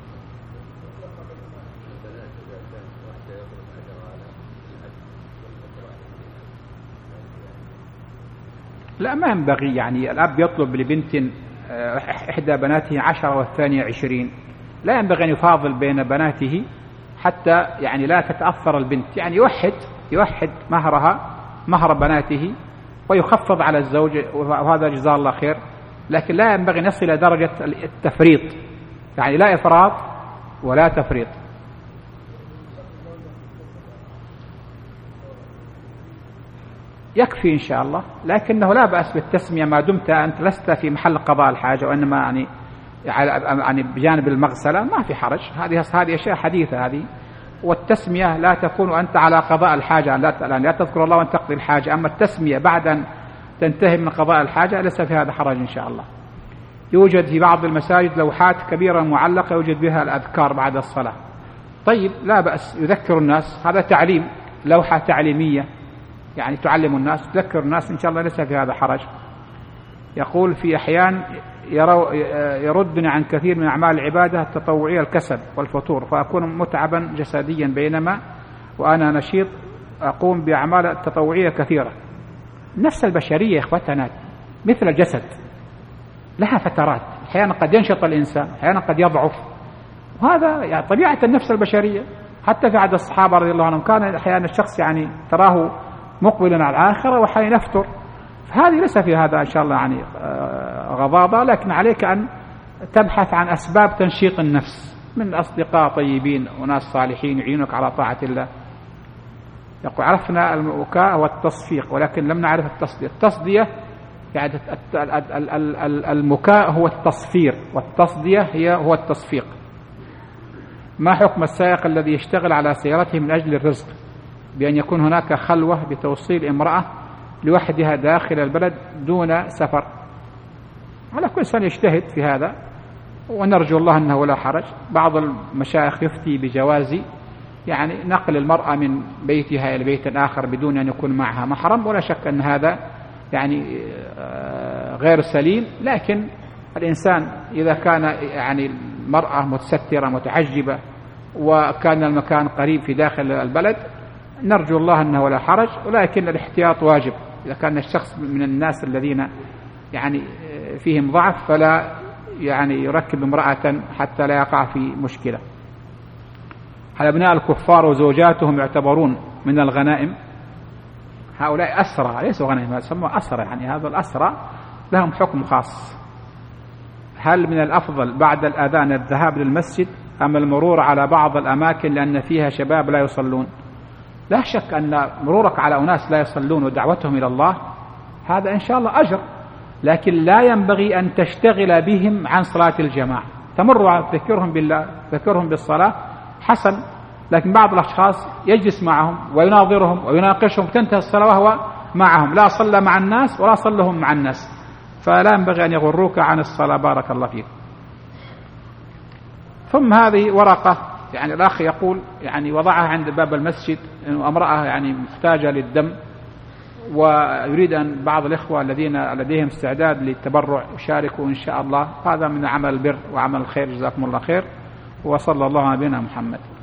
لا، ما ينبغي يعني الأب يطلب لبنت إحدى بناته 10 والثانية 20، لا ينبغي أن يفاضل بين بناته حتى يعني لا تتأثر البنت، يعني يوحد مهر بناته ويخفض على الزوج، وهذا جزاه الله خير، لكن لا ينبغي أن يصل إلى درجة التفريط، يعني لا إفراط ولا تفريط. يكفي إن شاء الله، لكنه لا بأس بالتسمية ما دمت أنت لست في محل قضاء الحاجة، وإنما يعني بجانب المغسلة ما في حرج. هذه أشياء حديثة هذه، والتسمية لا تكون أنت على قضاء الحاجة، لا تذكر الله وأن تقضي الحاجة، أما التسمية بعد أن تنتهي من قضاء الحاجة ليس في هذا حرج إن شاء الله. يوجد في بعض المساجد لوحات كبيرة معلقة يوجد بها الأذكار بعد الصلاة، طيب لا بأس يذكر الناس، هذا تعليم، لوحة تعليمية يعني تعلم الناس تذكر الناس إن شاء الله، ليس في هذا حرج. يقول في أحيان يردني عن كثير من أعمال العبادة التطوعية الكسل والفتور، فأكون متعبا جسديا بينما وأنا نشيط أقوم بأعمال التطوعية كثيرة. نفس البشرية إخوتنا مثل الجسد لها فترات، أحيانا قد ينشط الإنسان، أحيانا قد يضعف، وهذا يعني طبيعة النفس البشرية. حتى في عهد الصحابة رضي الله عنهم كان أحيانا الشخص يعني تراه مقبلا على الآخرة وحين يفتر، فهذه ليس في هذا إن شاء الله يعني غضاضة، لكن عليك أن تبحث عن أسباب تنشيط النفس من أصدقاء طيبين وناس صالحين يعينك على طاعة الله. يقول عرفنا المكاء والتصفيق ولكن لم نعرف التصدية. التصدية يعني المكاء هو التصفير، والتصدية هو التصفيق. ما حكم السائق الذي يشتغل على سيارته من أجل الرزق بأن يكون هناك خلوة بتوصيل امرأة لوحدها داخل البلد دون سفر؟ على كل إنسان يجتهد في هذا، ونرجو الله أنه لا حرج. بعض المشايخ يفتي بجواز يعني نقل المرأة من بيتها إلى بيت آخر بدون أن يكون معها محرم، ولا شك أن هذا يعني غير سليم، لكن الإنسان إذا كان يعني المرأة متسترة متحجبة وكان المكان قريب في داخل البلد نرجو الله أنه لا حرج، ولكن الاحتياط واجب. إذا كان الشخص من الناس الذين يعني فيهم ضعف فلا يعني يركب امرأة حتى لا يقع في مشكلة. هل أبناء الكفار وزوجاتهم يعتبرون من الغنائم؟ هؤلاء أسرى، ليسوا غنائم، يسموا أسرى، يعني هذا الأسرى لهم حكم خاص. هل من الأفضل بعد الأذان الذهاب للمسجد أم المرور على بعض الأماكن لأن فيها شباب لا يصلون؟ لا شك أن مرورك على أناس لا يصلون ودعوتهم إلى الله هذا إن شاء الله أجر، لكن لا ينبغي أن تشتغل بهم عن صلاة الجماعة. تمر تذكرهم بالله تذكرهم بالصلاة حسن، لكن بعض الأشخاص يجلس معهم ويناظرهم ويناقشهم، تنتهي الصلاة وهو معهم، لا صلى مع الناس ولا صلهم مع الناس، فلا ينبغي أن يغروك عن الصلاة. بارك الله فيك. ثم هذه ورقة يعني الأخ يقول يعني وضعها عند باب المسجد، إنه امرأة يعني محتاجة للدم، ويريد أن بعض الإخوة الذين لديهم استعداد للتبرع يشاركوا إن شاء الله. هذا من عمل البر وعمل الخير، جزاكم الله خير، وصلى الله على نبينا محمد.